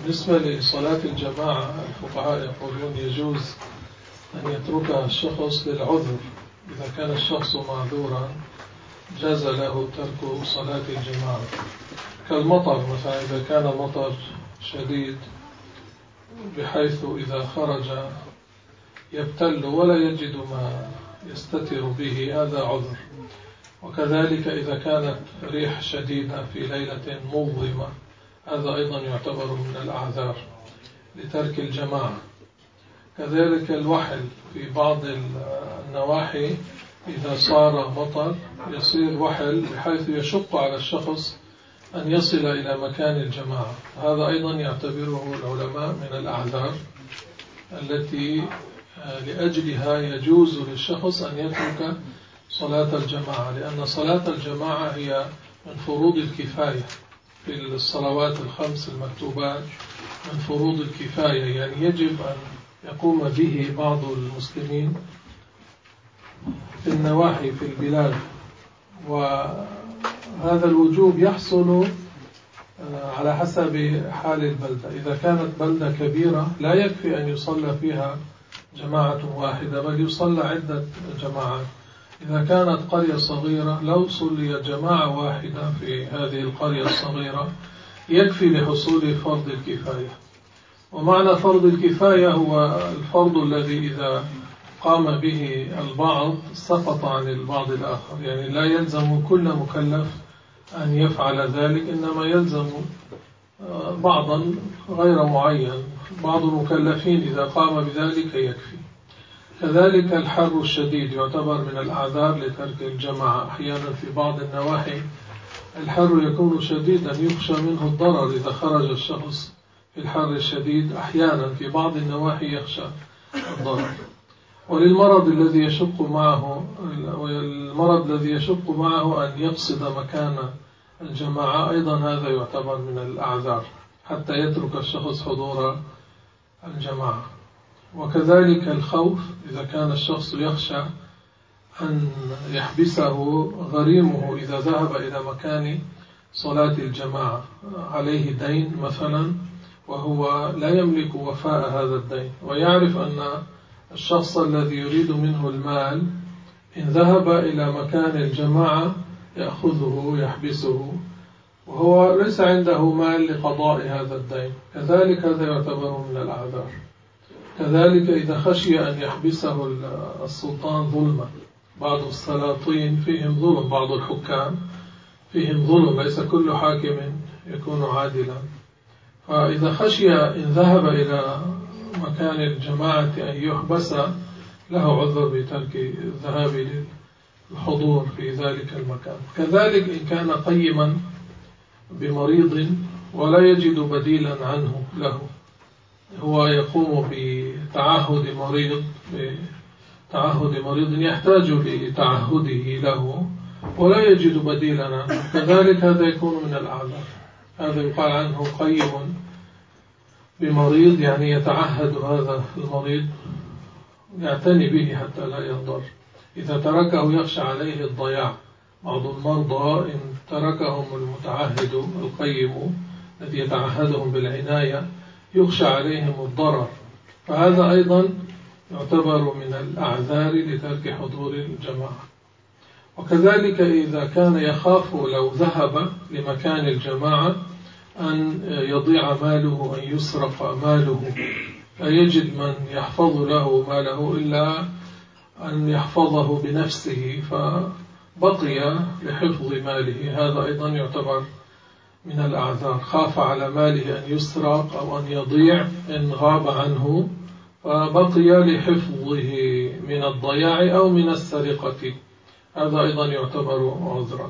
بالنسبة لصلاة الجماعة الفقهاء يقولون يجوز أن يتركها الشخص للعذر. إذا كان الشخص معذورا جاز له ترك صلاة الجماعة، كالمطر مثلا. إذا كان مطر شديد بحيث إذا خرج يبتل ولا يجد ما يستتر به، هذا عذر. وكذلك إذا كانت ريح شديدة في ليلة مظلمة، هذا أيضا يعتبر من الأعذار لترك الجماعة. كذلك الوحل في بعض النواحي، إذا صار مطر يصير وحل بحيث يشق على الشخص أن يصل إلى مكان الجماعة، هذا أيضا يعتبره العلماء من الأعذار التي لأجلها يجوز للشخص أن يترك صلاة الجماعة، لأن صلاة الجماعة هي من فروض الكفاية في الصلوات الخمس المكتوبات، من فروض الكفاية، يعني يجب أن يقوم به بعض المسلمين في النواحي في البلاد. وهذا الوجوب يحصل على حسب حال البلدة. إذا كانت بلدة كبيرة لا يكفي أن يصلى فيها جماعة واحدة، بل يصلى عدة جماعات. إذا كانت قرية صغيرة لو صلي جماعة واحدة في هذه القرية الصغيرة يكفي لحصول فرض الكفاية. ومعنى فرض الكفاية هو الفرض الذي إذا قام به البعض سقط عن البعض الآخر، يعني لا يلزم كل مكلف أن يفعل ذلك، إنما يلزم بعضا غير معين. بعض المكلفين إذا قام بذلك يكفي. كذلك الحر الشديد يعتبر من الأعذار لترك الجماعة. أحيانا في بعض النواحي الحر يكون شديدا يخشى منه الضرر إذا خرج الشخص في الحر الشديد، أحيانا في بعض النواحي يخشى الضرر. وللمرض الذي يشق معه أن يقصد مكان الجماعة، أيضا هذا يعتبر من الأعذار حتى يترك الشخص حضور الجماعة. وكذلك الخوف، إذا كان الشخص يخشى أن يحبسه غريمه إذا ذهب إلى مكان صلاة الجماعة، عليه دين مثلا وهو لا يملك وفاء هذا الدين، ويعرف أن الشخص الذي يريد منه المال إن ذهب إلى مكان الجماعة يأخذه يحبسه، وهو ليس عنده مال لقضاء هذا الدين، كذلك هذا يعتبر من الأعذار. كذلك إذا خشي أن يحبسه السلطان ظلما، بعض السلاطين فيهم ظلم، بعض الحكام فيهم ظلم، ليس كل حاكم يكون عادلا. فإذا خشي إن ذهب إلى مكان الجماعة أن يحبس، له عذر بترك الذهاب للحضور في ذلك المكان. كذلك إن كان قيما بمريض ولا يجد بديلا عنه له، هو يقوم بتعهد مريض يحتاج لتعهده له ولا يجد بديلا عنه، كذلك هذا يكون من الأعذار. هذا يقال عنه قيم بمريض، يعني يتعهد هذا المريض، يعتني به حتى لا يضر. إذا تركه يخشى عليه الضياع. بعض المرضى إن تركهم المتعهد القيم الذي يتعهدهم بالعناية يخشى عليهم الضرر، فهذا أيضا يعتبر من الأعذار لترك حضور الجماعة. وكذلك إذا كان يخاف لو ذهب لمكان الجماعة أن يضيع ماله، أن يسرق ماله، لا يجد من يحفظ له ماله إلا أن يحفظه بنفسه، فبقي لحفظ ماله، هذا أيضا يعتبر من الأعذار. خاف على ماله أن يسرق أو أن يضيع إن غاب عنه، فبقي لحفظه من الضياع أو من السرقة، هذا أيضا يعتبر عذرا.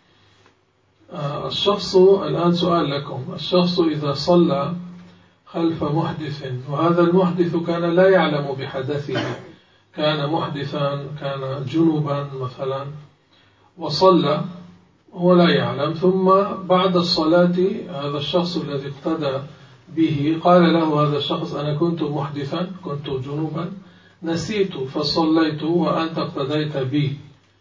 الشخص، الآن سؤال لكم، الشخص إذا صلى خلف محدث وهذا المحدث كان لا يعلم بحدثه، كان محدثا، كان جنوبا مثلا، وصلى ولا يعلم، ثم بعد الصلاة هذا الشخص الذي اقتدى به قال له هذا الشخص أنا كنت محدثا، كنت جنوبا، نسيت فصليت وأنت اقتديت بي،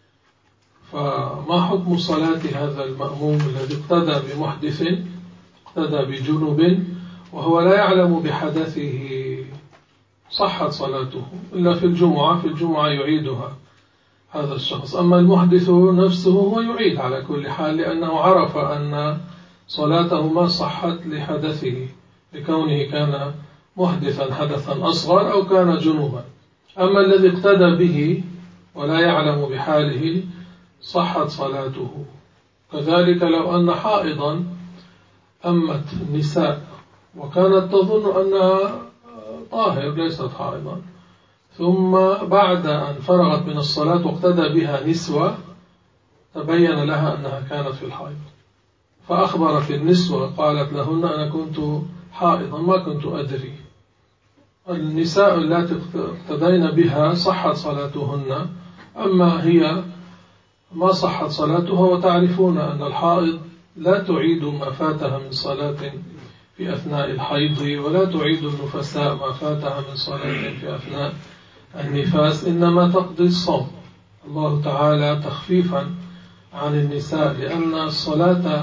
فما حكم صلاة هذا المأموم الذي اقتدى بمحدث، اقتدى بجنوب وهو لا يعلم بحدثه صحت صلاته إلا في الجمعة يعيدها هذا الشخص. أما المحدث نفسه هو يعيد على كل حال، لأنه عرف أن صلاته ما صحت لحدثه، لكونه كان محدثا حدثا أصغر أو كان جنوبا. أما الذي اقتدى به ولا يعلم بحاله صحت صلاته. كذلك لو أن حائضا أمت النساء وكانت تظن أنها طاهر ليست حائضا، ثم بعد أن فرغت من الصلاة واقتدى بها نسوة تبين لها أنها كانت في الحائض، فأخبرت النسوة قالت لهن أنا كنت حائضا ما كنت أدري. النساء التي اقتدين بها صحت صلاتهن، أما هي ما صحت صلاتها. وتعرفون أن الحائض لا تعيد ما فاتها من صلاة في أثناء الحيض، ولا تعيد النفساء ما فاتها من صلاة في أثناء النفاس، إنما تقضي الصوم. الله تعالى تخفيفا عن النساء، لأن الصلاة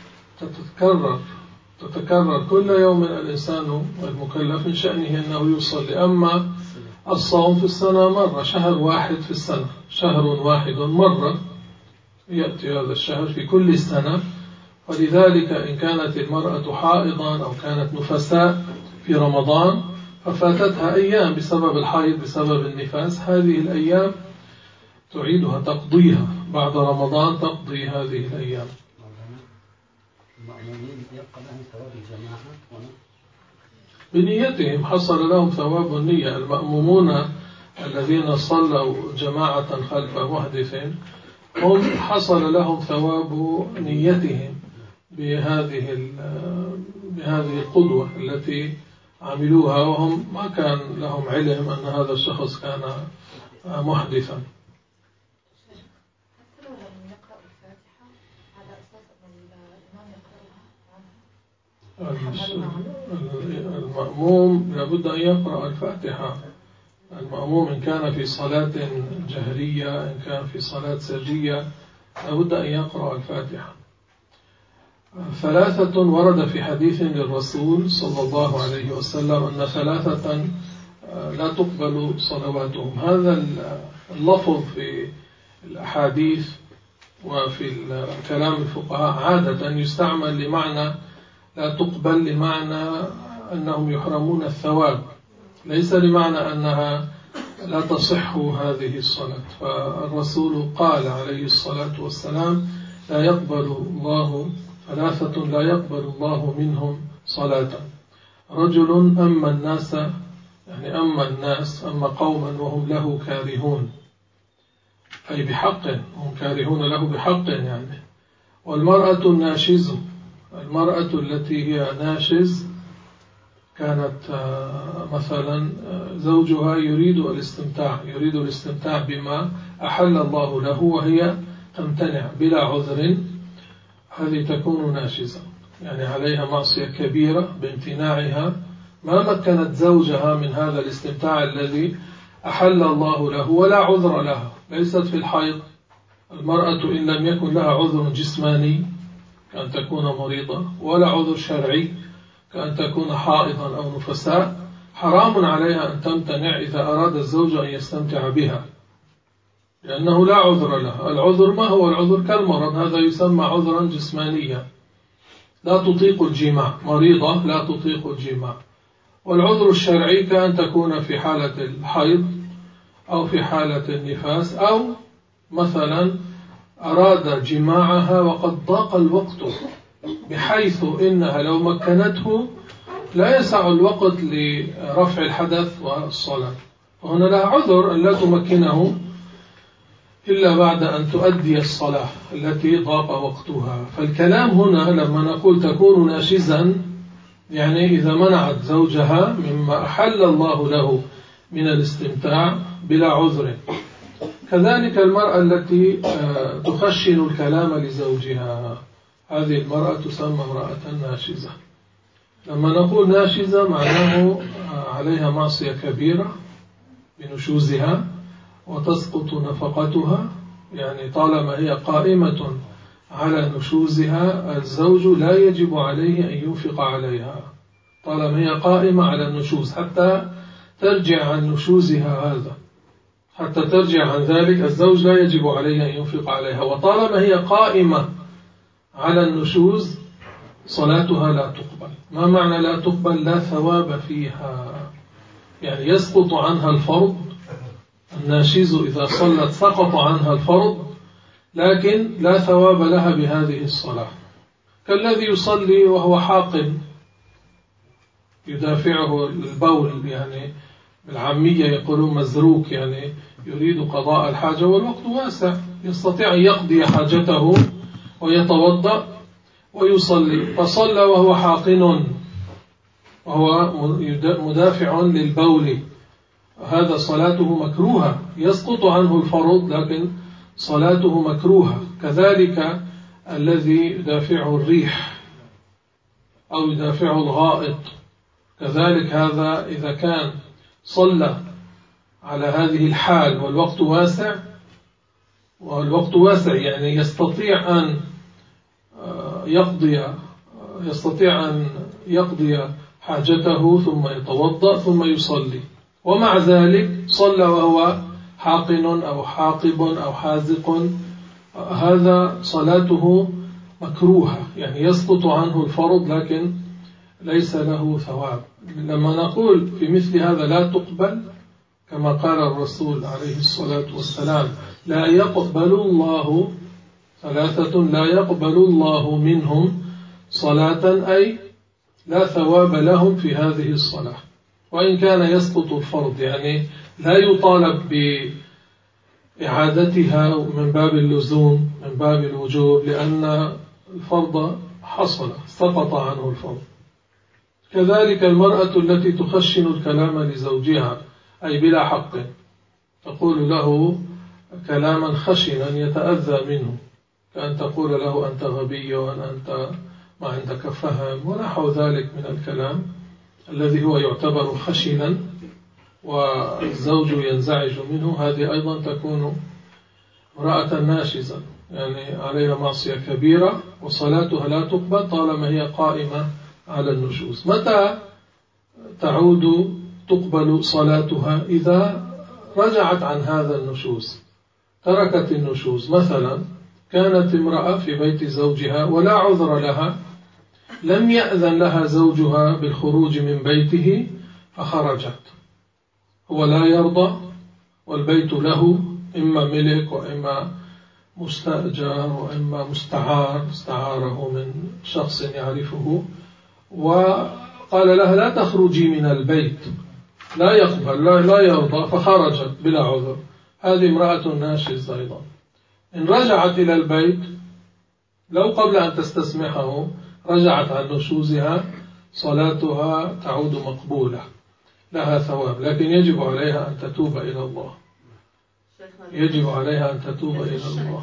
تتكرر كل يوم. الإنسان المكلف من شأنه أنه يصلي. أما الصوم في السنة مرة، شهر واحد في السنة، شهر واحد مرة يأتي هذا الشهر في كل سنة. ولذلك إن كانت المرأة حائضا أو كانت نفساء في رمضان ففاتتها أيام بسبب الحيض بسبب النفاس، هذه الأيام تعيدها تقضيها بعد رمضان، تقضي هذه الأيام. المأمومين يبقى لهم ثواب الجماعة بنيتهم حصل لهم ثواب النية. المأمومون الذين صلوا جماعة خلف محدث هم حصل لهم ثواب نيتهم بهذه القدوة التي عملوها، وهم ما كان لهم علم أن هذا الشخص كان محدثا. المأموم لابد أن يقرأ الفاتحة. المأموم إن كان في صلاة جهرية، إن كان في صلاة سرية، لابد أن يقرأ الفاتحة. 3 ورد في حديث للرسول صلى الله عليه وسلم أن 3 لا تقبل صلواتهم. هذا اللفظ في الأحاديث وفي كلام الفقهاء عادة يستعمل لمعنى لا تقبل، لمعنى أنهم يحرمون الثواب، ليس لمعنى أنها لا تصح هذه الصلاة. فالرسول قال عليه الصلاة والسلام لا يقبل الله 3 لا يقبل الله منهم صلاة: رجل أما الناس، يعني أما قوما وهم له كارهون، أي بحق، هم كارهون له بحق يعني. والمرأة الناشز، المرأة التي هي ناشز كانت مثلا زوجها يريد الاستمتاع بما أحل الله له وهي تمتنع بلا عذر، هذه تكون ناشزة، يعني عليها معصية كبيرة بامتناعها، ما مكنت زوجها من هذا الاستمتاع الذي أحل الله له ولا عذر لها. ليست في الحيض. المرأة إن لم يكن لها عذر جسماني كأن تكون مريضة، ولا عذر شرعي كأن تكون حائضا أو نفساء، حرام عليها أن تمتنع إذا أراد الزوج أن يستمتع بها، لأنه لا عذر لها. العذر ما هو العذر؟ كالمرض، هذا يسمى عذرا جسمانيا، لا تطيق الجماع، مريضة لا تطيق الجماع. والعذر الشرعي كأن تكون في حالة الحيض أو في حالة النفاس، أو مثلا أراد جماعها وقد ضاق الوقت بحيث إنها لو مكنته لا يسع الوقت لرفع الحدث والصلاة، وهنا لها عذر أن لا تمكنه إلا بعد أن تؤدي الصلاة التي ضاق وقتها. فالكلام هنا لما نقول تكون ناشزا، يعني إذا منعت زوجها مما أحل الله له من الاستمتاع بلا عذر. كذلك المرأة التي تخشن الكلام لزوجها، هذه المرأة تسمى امرأة ناشزة. لما نقول ناشزة معناه عليها معصية كبيرة بنشوزها وتسقط نفقتها، يعني طالما هي قائمة على نشوزها الزوج لا يجب عليه أن ينفق عليها، طالما هي قائمة على النشوز حتى ترجع عن نشوزها هذا، حتى ترجع عن ذلك الزوج لا يجب عليه أن ينفق عليها. وطالما هي قائمة على النشوز صلاتها لا تقبل. ما معنى لا تقبل؟ لا ثواب فيها، يعني يسقط عنها الفرض. الناشز إذا صلت سقط عنها الفرض، لكن لا ثواب لها بهذه الصلاة. كالذي يصلي وهو حاقن يدافعه البول، يعني بالعامية يقولون مزروك، يعني يريد قضاء الحاجة والوقت واسع، يستطيع أن يقضي حاجته ويتوضأ ويصلي، فصلى وهو حاقن وهو مدافع للبول، هذا صلاته مكروهة، يسقط عنه الفرض لكن صلاته مكروهة. كذلك الذي يدافعه الريح أو يدافعه الغائط، كذلك هذا إذا كان صلى على هذه الحال والوقت واسع يعني يستطيع أن يقضي حاجته ثم يتوضأ ثم يصلي، ومع ذلك صلى وهو حاقن أو حاقب أو حازق، هذا صلاته مكروهة، يعني يسقط عنه الفرض لكن ليس له ثواب. لما نقول في مثل هذا لا تقبل، كما قال الرسول عليه الصلاة والسلام لا يقبل الله ثلاثة لا يقبل الله منهم صلاة، أي لا ثواب لهم في هذه الصلاة وإن كان يسقط الفرض، يعني لا يطالب بإعادتها من باب اللزوم من باب الوجوب، لأن الفرض حصل سقط عنه الفرض. كذلك المرأة التي تخشن الكلام لزوجها أي بلا حق، تقول له كلاما خشنا يتأذى منه، كأن تقول له أنت غبي وأنت ما عندك فهم ونحو ذلك من الكلام الذي هو يعتبر خشنا والزوج ينزعج منه، هذه أيضا تكون امرأة ناشزة، يعني عليها معصية كبيرة وصلاتها لا تقبل طالما هي قائمة على النشوز. متى تعود تقبل صلاتها؟ إذا رجعت عن هذا النشوز، تركت النشوز. مثلا كانت امرأة في بيت زوجها ولا عذر لها، لم يأذن لها زوجها بالخروج من بيته فخرجت، هو لا يرضى والبيت له إما ملك وإما مستأجر وإما مستعار، استعاره من شخص يعرفه، وقال لها لا تخرجي من البيت، لا يقبل لا يرضى فخرجت بلا عذر، هذه امرأة ناشز أيضا. إن رجعت إلى البيت لو قبل أن تستسمحه رجعت عن نشوزها، صلاتها تعود مقبولة لها ثواب، لكن يجب عليها أن تتوب إلى الله، يجب عليها أن تتوب إلى الله.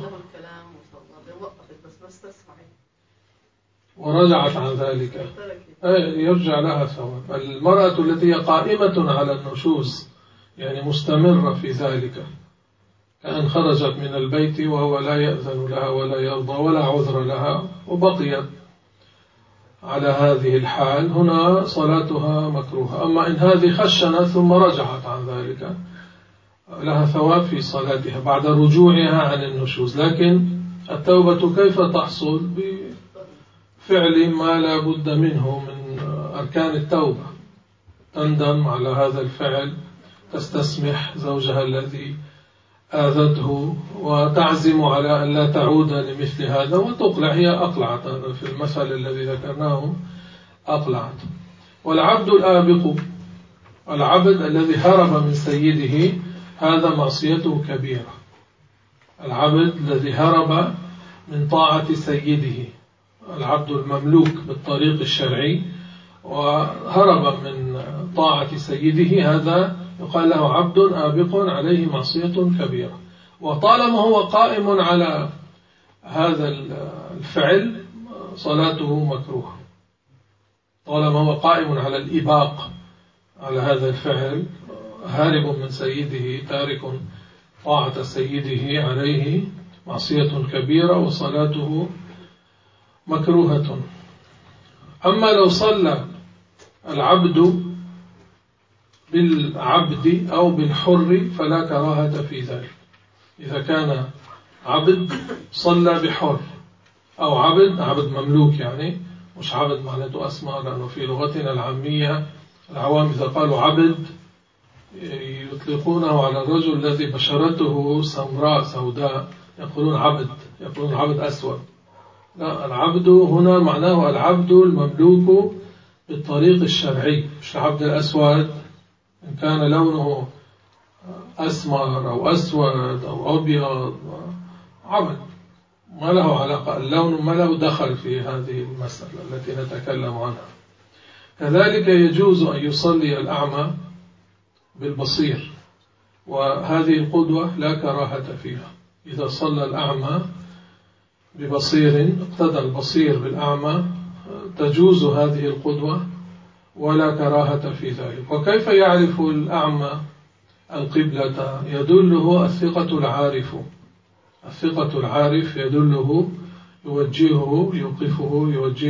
ورجعت عن ذلك يرجع لها ثواب. المرأة التي قائمة على النشوز يعني مستمرة في ذلك، كأن خرجت من البيت وهو لا يأذن لها ولا يرضى ولا عذر لها وبقيت على هذه الحال، هنا صلاتها مكروهة. أما إن هذه خشنت ثم رجعت عن ذلك لها ثواب في صلاتها بعد رجوعها عن النشوز. لكن التوبة كيف تحصل؟ بفعل ما لا بد منه من أركان التوبة، تندم على هذا الفعل، تستسمح زوجها الذي آذته وتعزم على أن لا تعود لمثل هذا وتقلع، هي أقلعت في المثل الذي ذكرناه أقلعت. والعبد الآبق، العبد الذي هرب من سيده، هذا معصيته كبيرة. العبد الذي هرب من طاعة سيده، العبد المملوك بالطريق الشرعي وهرب من طاعة سيده، هذا يقال له عبد آبق عليه معصية كبيرة. وطالما هو قائم على هذا الفعل صلاته مكروهة، طالما هو قائم على الإباق على هذا الفعل، هارب من سيده تارك طاعة سيده، عليه معصية كبيرة وصلاته مكروهة. أما لو صلى العبد بالعبد أو بالحر فلا كراهة في ذلك. إذا كان عبد صلى بحر أو عبد مملوك، يعني مش عبد معناته أسمى، لأنه في لغتنا العامية العوام إذا قالوا عبد يطلقونه على الرجل الذي بشرته سمراء سوداء، يقولون عبد أسود. لا، العبد هنا معناه العبد المملوك بالطريق الشرعي، مش العبد الأسود إن كان لونه أسمر أو أسود أو أبيض، عبد ما له علاقة، اللون ما له دخل في هذه المسألة التي نتكلم عنها. كذلك يجوز أن يصلي الأعمى بالبصير، وهذه القدوة لا كراهة فيها. إذا صلى الأعمى ببصير اقتدى البصير بالأعمى تجوز هذه القدوة ولا كراهة في ذلك. وكيف يعرف الأعمى القبلة؟ يدله الثقة العارف. الثقة العارف يدله، يوجهه، يوقفه،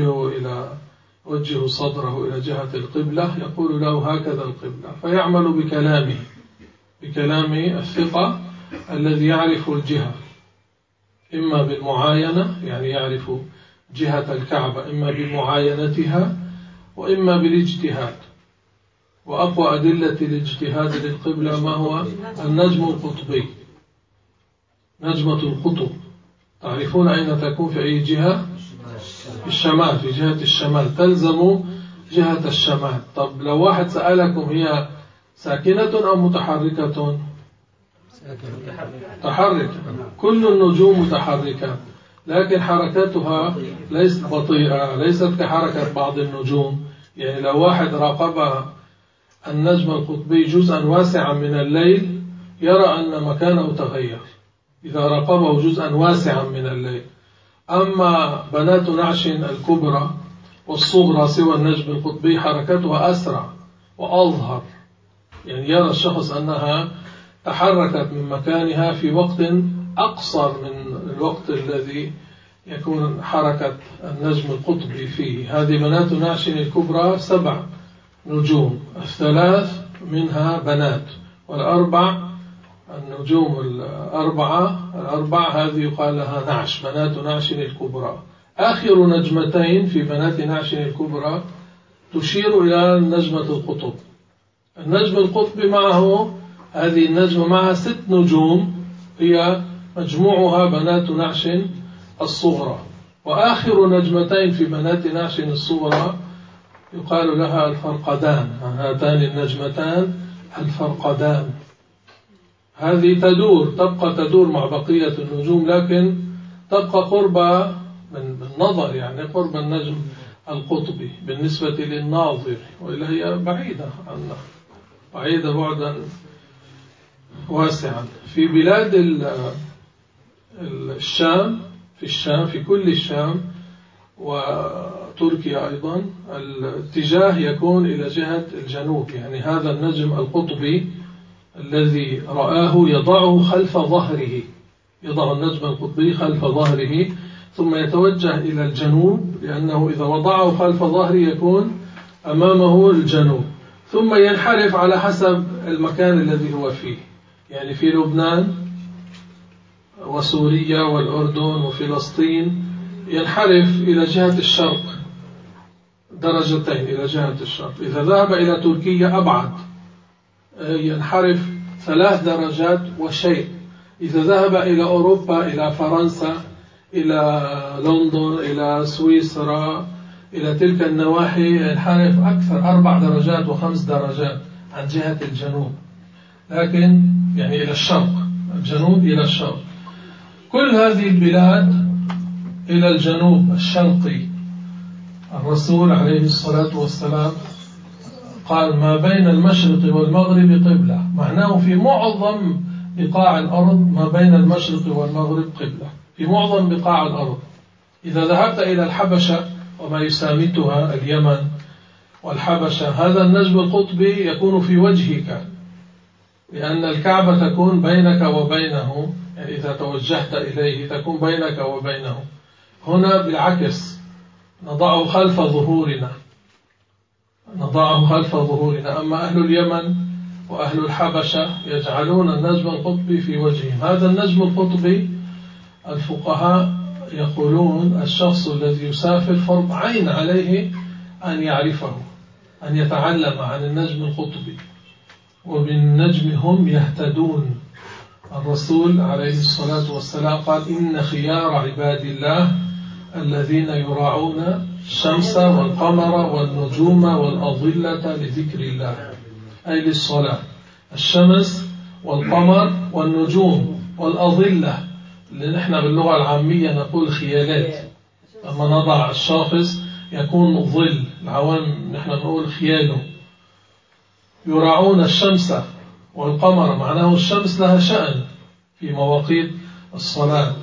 يوجه صدره إلى جهة القبلة، يقول له هكذا القبلة، فيعمل بكلام الثقة الذي يعرف الجهة، إما بالمعاينة، يعني يعرف جهة الكعبة إما بمعاينتها وإما بالاجتهاد. وأقوى أدلة الاجتهاد للقبلة ما هو؟ النجم القطبي، نجمة القطب. تعرفون أين تكون في أي جهة؟ في الشمال، في جهة الشمال، تلزم جهة الشمال. طب لو واحد سألكم هي ساكنة أو متحركة؟ متحركة. كل النجوم متحركة، لكن حركاتها ليست بطيئة، ليست كحركة بعض النجوم. يعني لو واحد راقب النجم القطبي جزءا واسعا من الليل يرى أن مكانه تغير إذا راقبه جزءا واسعا من الليل. أما بنات نعش الكبرى والصغرى سوى النجم القطبي حركتها أسرع وأظهر، يعني يرى الشخص أنها تحركت من مكانها في وقت أقصر من الوقت الذي يكون حركة النجم القطبي فيه. هذه بنات نعش الكبرى 7 نجوم، 3 منها بنات، والأربع النجوم الأربعة هذه يقال لها نعش، بنات نعش الكبرى. آخر نجمتين في بنات نعش الكبرى تشير إلى نجمة القطب. النجم القطبي معه، هذه النجمة معها 6 نجوم هي مجموعها بنات نعش الصغرى. وآخر نجمتين في بنات نعش الصغرى يقال لها الفرقدان، هاتان النجمتان الفرقدان. هذه تبقى تدور مع بقية النجوم، لكن تبقى قرب بالنظر، يعني قرب النجم القطبي بالنسبة للناظر، وإلا هي بعيدة عنه، بعيدة بعدا واسعا. في بلاد الشام، في كل الشام وتركيا أيضا الاتجاه يكون إلى جهة الجنوب. يعني هذا النجم القطبي الذي رآه يضعه خلف ظهره، يضع النجم القطبي خلف ظهره ثم يتوجه إلى الجنوب، لأنه إذا وضعه خلف ظهره يكون أمامه الجنوب، ثم ينحرف على حسب المكان الذي هو فيه. يعني في لبنان وسوريا والأردن وفلسطين ينحرف إلى جهة الشرق درجتين إلى جهة الشرق. إذا ذهب إلى تركيا أبعد ينحرف 3 درجات وشيء. إذا ذهب إلى أوروبا، إلى فرنسا، إلى لندن، إلى سويسرا، إلى تلك النواحي ينحرف أكثر 4 درجات و5 درجات عن جهة الجنوب، لكن يعني إلى الشرق، الجنوب إلى الشرق. كل هذه البلاد إلى الجنوب الشرقي. الرسول عليه الصلاة والسلام قال ما بين المشرق والمغرب قبلة، معناه في معظم بقاع الأرض ما بين المشرق والمغرب قبلة، في معظم بقاع الأرض. إذا ذهبت إلى الحبشة وما يسامتها اليمن والحبشة، هذا النجم القطبي يكون في وجهك، لأن الكعبة تكون بينك وبينه، يعني إذا توجهت إليه تكون بينك وبينه. هنا بالعكس، نضعه خلف ظهورنا، نضعه خلف ظهورنا. أما أهل اليمن وأهل الحبشة يجعلون النجم القطبي في وجههم. هذا النجم القطبي الفقهاء يقولون الشخص الذي يسافر فرض عين عليه أن يعرفه، أن يتعلم عن النجم القطبي، وبالنجم هم يهتدون. الرسول عليه الصلاة والسلام قال إن خيار عباد الله الذين يراعون الشمس والقمر والنجوم والأظلة لذكر الله، أي للصلاة. الشمس والقمر والنجوم والأظلة، اللي نحن باللغة العامية نقول خيالات. لما نضع الشاخص يكون ظل، العوام نحن نقول خياله. يراعون الشمس والقمر، معناه الشمس لها شأن في مواقيت الصلاة.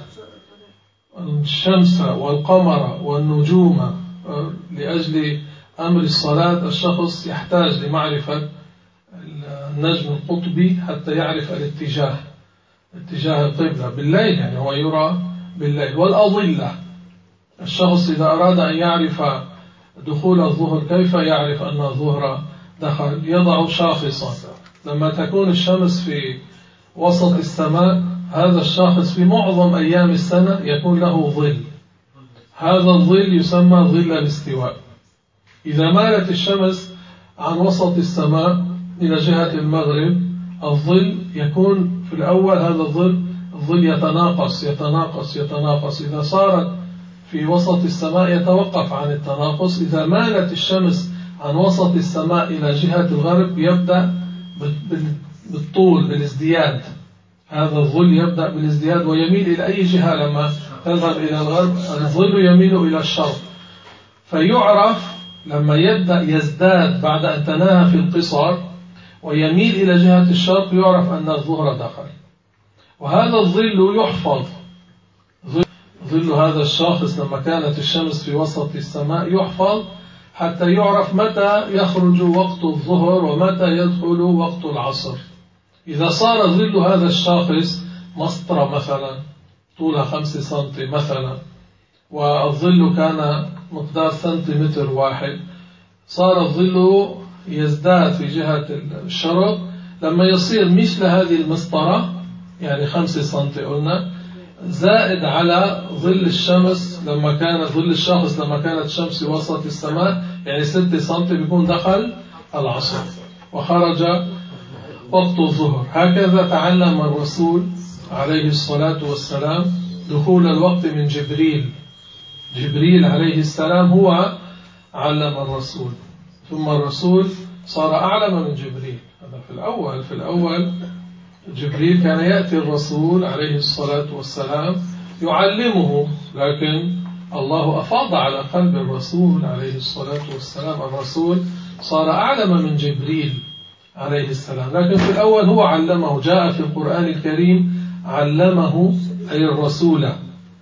الشمس والقمر والنجوم لأجل أمر الصلاة الشخص يحتاج لمعرفة النجم القطبي حتى يعرف الاتجاه، اتجاه القبلة بالليل، يعني هو يرى بالليل. والأظلة، الشخص إذا أراد أن يعرف دخول الظهر كيف يعرف أن الظهر دخل؟ يضع شاخصا. لما تكون الشمس في وسط السماء، هذا الشاخص في معظم أيام السنة يكون له ظل، هذا الظل يسمى ظل الاستواء. إذا مالت الشمس عن وسط السماء إلى جهة المغرب، الظل يكون في الأول هذا الظل يتناقص يتناقص يتناقص، إذا صارت في وسط السماء يتوقف عن التناقص. إذا مالت الشمس عن وسط السماء إلى جهة الغرب يبدأ بالطول، بالازدياد. هذا الظل يبدأ بالازدياد ويميل إلى أي جهة. لما تذهب إلى الغرب الظل يميل إلى الشرق، فيعرف لما يبدأ يزداد بعد أن تناهى في القصر ويميل إلى جهة الشرق يعرف أن الظهر دخل. وهذا الظل يحفظ، ظل هذا الشاخص لما كانت الشمس في وسط السماء يحفظ حتى يعرف متى يخرج وقت الظهر ومتى يدخل وقت العصر. إذا صار ظل هذا الشاخص مسطرة مثلا طولها 5 سنتي مثلا، والظل كان مقدار سنتيمتر واحد، صار الظل يزداد في جهة الشرق لما يصير مثل هذه المسطرة، يعني 5 سنتي قلنا، زائد على ظل الشمس لما كان ظل الشخص لما كانت الشمس في وسط السماء، يعني 6 سنتي، بيكون دخل العصر وخرج وقت الظهر. هكذا تعلم الرسول عليه الصلاة والسلام دخول الوقت من جبريل. جبريل عليه السلام هو علم الرسول، ثم الرسول صار أعلم من جبريل. هذا في الأول جبريل كان يأتي الرسول عليه الصلاة والسلام يعلمه، لكن الله أفاض على قلب الرسول عليه الصلاة والسلام. الرسول صار أعلم من جبريل عليه السلام، لكن في الأول هو علمه. جاء في القرآن الكريم علمه أي الرسول،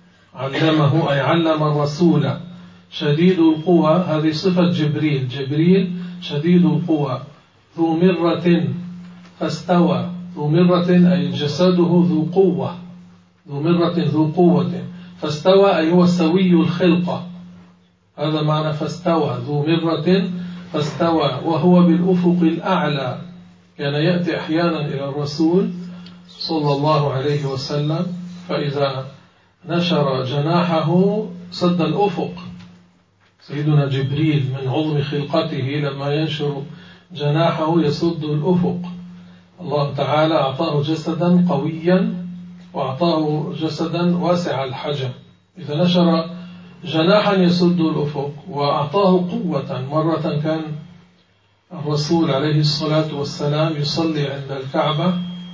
علمه أي علم الرسول. شديد القوى، هذه صفة جبريل. جبريل شديد القوى، ذو مرة فاستوى. ذو مرة أي جسده ذو قوة، ذو مرة ذو قوة. فاستوى أي هو سوي الخلقة، هذا معنى فاستوى. ذو مرة فاستوى، وهو بالأفق الأعلى. كان يأتي أحيانا إلى الرسول صلى الله عليه وسلم، فإذا نشر جناحه سد الأفق. سيدنا جبريل من عظم خلقته لما ينشر جناحه يسد الأفق. الله تعالى أعطاه جسدا قويا وأعطاه جسدا واسع الحجم، إذا نشر جناحا يسد الأفق. وأعطاه قوة. مرة كان الرسول عليه الصلاة والسلام يصلي عند الكعبة،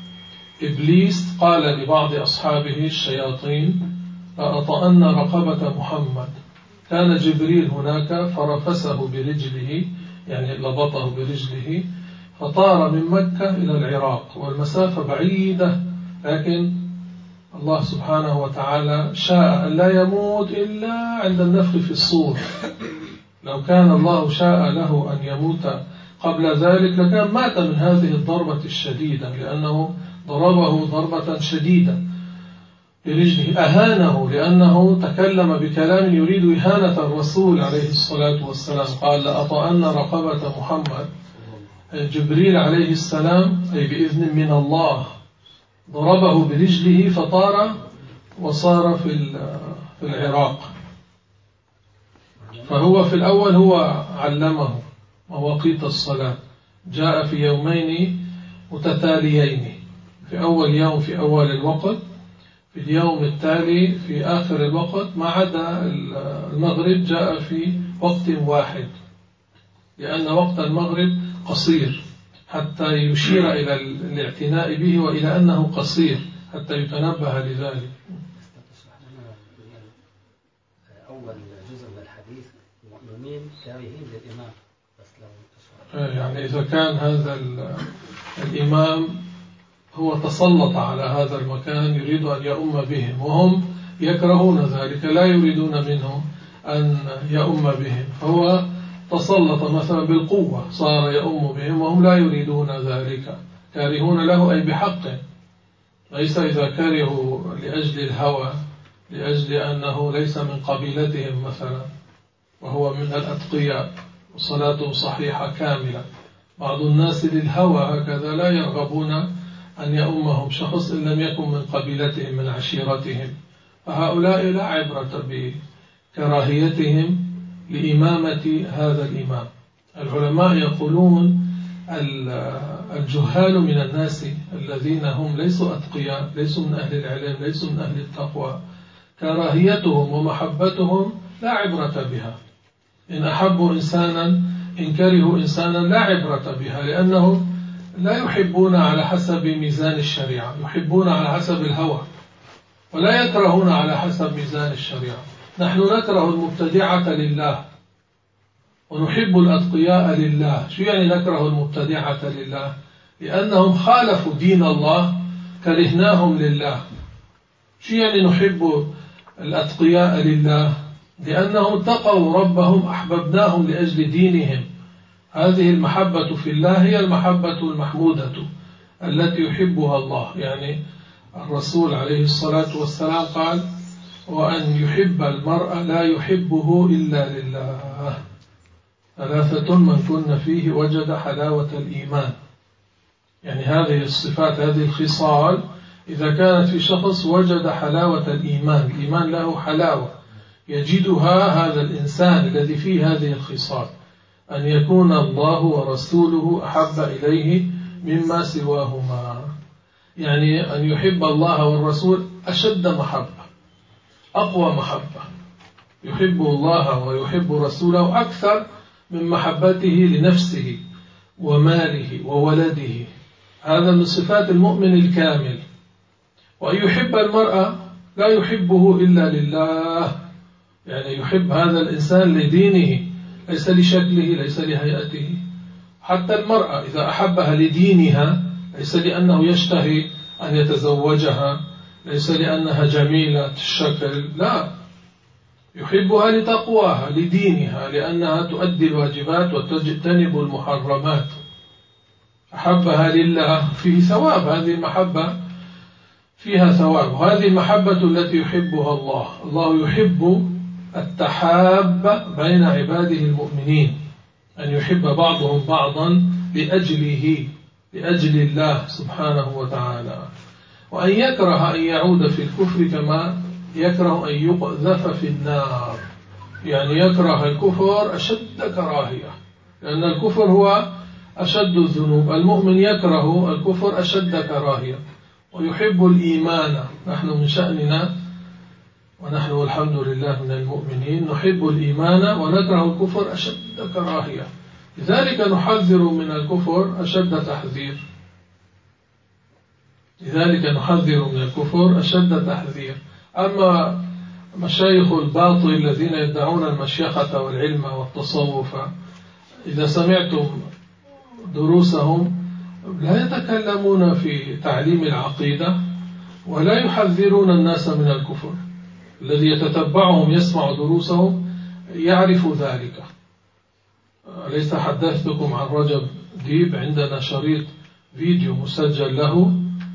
إبليس قال لبعض أصحابه الشياطين لأطأن رقبة محمد. كان جبريل هناك فرفسه برجله، يعني لبطه برجله، فطار من مكة إلى العراق، والمسافة بعيدة، لكن الله سبحانه وتعالى شاء أن لا يموت إلا عند النفخ في الصور. لو كان الله شاء له أن يموت قبل ذلك لكان مات من هذه الضربة الشديدة، لأنه ضربه ضربة شديدة. برجله، أهانه لأنه تكلم بكلام يريد إهانة الرسول عليه الصلاة والسلام. قال لأطأن رقبة محمد. جبريل عليه السلام أي بإذن من الله ضربه برجله فطار وصار في العراق. فهو في الأول هو علمه مواقيت الصلاة، جاء في يومين متتاليين، في أول يوم في أول الوقت، في اليوم التالي في آخر الوقت، ما عدا المغرب جاء في وقت واحد، لأن وقت المغرب قصير حتى يشير إلى الاعتناء به وإلى أنه قصير حتى يتنبه لذلك. أول جزء من الحديث المؤمنين كارهين للإمام، بس لو تشرح. يعني إذا كان هذا الإمام هو تسلط على هذا المكان يريد أن يؤم بهم وهم يكرهون ذلك، لا يريدون منه أن يؤم بهم، فهو تسلط مثلا بالقوة صار يؤم بهم وهم لا يريدون ذلك، كارهون له أي بحق، ليس إذا كرهوا لأجل الهوى، لأجل أنه ليس من قبيلتهم مثلا وهو من الأتقياء وصلاته صحيحة كاملة. بعض الناس للهوى هكذا لا يرغبون أن يؤمهم شخص إن لم يكن من قبيلتهم من عشيرتهم، فهؤلاء لا عبرة بكراهيتهم لإمامة هذا الإمام. العلماء يقولون الجهال من الناس الذين هم ليسوا أتقياء، ليسوا من أهل العلم، ليسوا من أهل التقوى، كراهيتهم ومحبتهم لا عبرة بها. إن أحبوا إنسانا إن كرهوا إنسانا لا عبرة بها، لأنهم لا يحبون على حسب ميزان الشريعة، يحبون على حسب الهوى ولا يكرهون على حسب ميزان الشريعة. نحن نكره المبتدعة لله ونحب الأتقياء لله. شو يعني نكره المبتدعة لله؟ لأنهم خالفوا دين الله كرهناهم لله. شو يعني نحب الأتقياء لله؟ لأنهم اتقوا ربهم أحببناهم لأجل دينهم. هذه المحبة في الله هي المحبة المحمودة التي يحبها الله. يعني الرسول عليه الصلاة والسلام قال وأن يحب المرء لا يحبه إلا لله. 3 من كن فيه وجد حلاوة الإيمان. يعني هذه الصفات، هذه الخصال إذا كانت في شخص وجد حلاوة الإيمان، الإيمان له حلاوة يجدها هذا الإنسان الذي فيه هذه الخصال، أن يكون الله ورسوله أحب إليه مما سواهما. يعني أن يحب الله والرسول أشد محبة، أقوى محبة، يحب الله ويحب رسوله أكثر من محبته لنفسه وماله وولده. هذا من صفات المؤمن الكامل. وأن يحب المرأة لا يحبه إلا لله، يعني يحب هذا الإنسان لدينه، ليس لشكله، ليس لهيئته. حتى المرأة إذا أحبها لدينها، ليس لأنه يشتهي أن يتزوجها، ليس لأنها جميلة الشكل، لا، يحبها لتقواها لدينها، لأنها تؤدي الواجبات وتجتنب المحرمات. أحبها لله فيه ثواب، هذه المحبة فيها ثواب. وهذه المحبة التي يحبها الله. الله يحب التحاب بين عباده المؤمنين، أن يحب بعضهم بعضا لأجله، لأجل الله سبحانه وتعالى. وأن يكره أن يعود في الكفر كما يكره أن يقذف في النار. يعني يكره الكفر أشد كراهية، لأن الكفر هو أشد الذنوب. المؤمن يكره الكفر أشد كراهية ويحب الإيمان. نحن من شأننا ونحن والحمد لله من المؤمنين نحب الإيمان ونكره الكفر أشد كراهية. لذلك نحذر من الكفر أشد تحذير، لذلك نحذر من الكفر أشد تحذير. أما مشايخ الباطل الذين يدعون المشيخة والعلم والتصوف، إذا سمعتم دروسهم لا يتكلمون في تعليم العقيدة ولا يحذرون الناس من الكفر. الذي يتتبعهم يسمع دروسهم يعرف ذلك. أليس حدثتكم عن رجب ديب؟ عندنا شريط فيديو مسجل له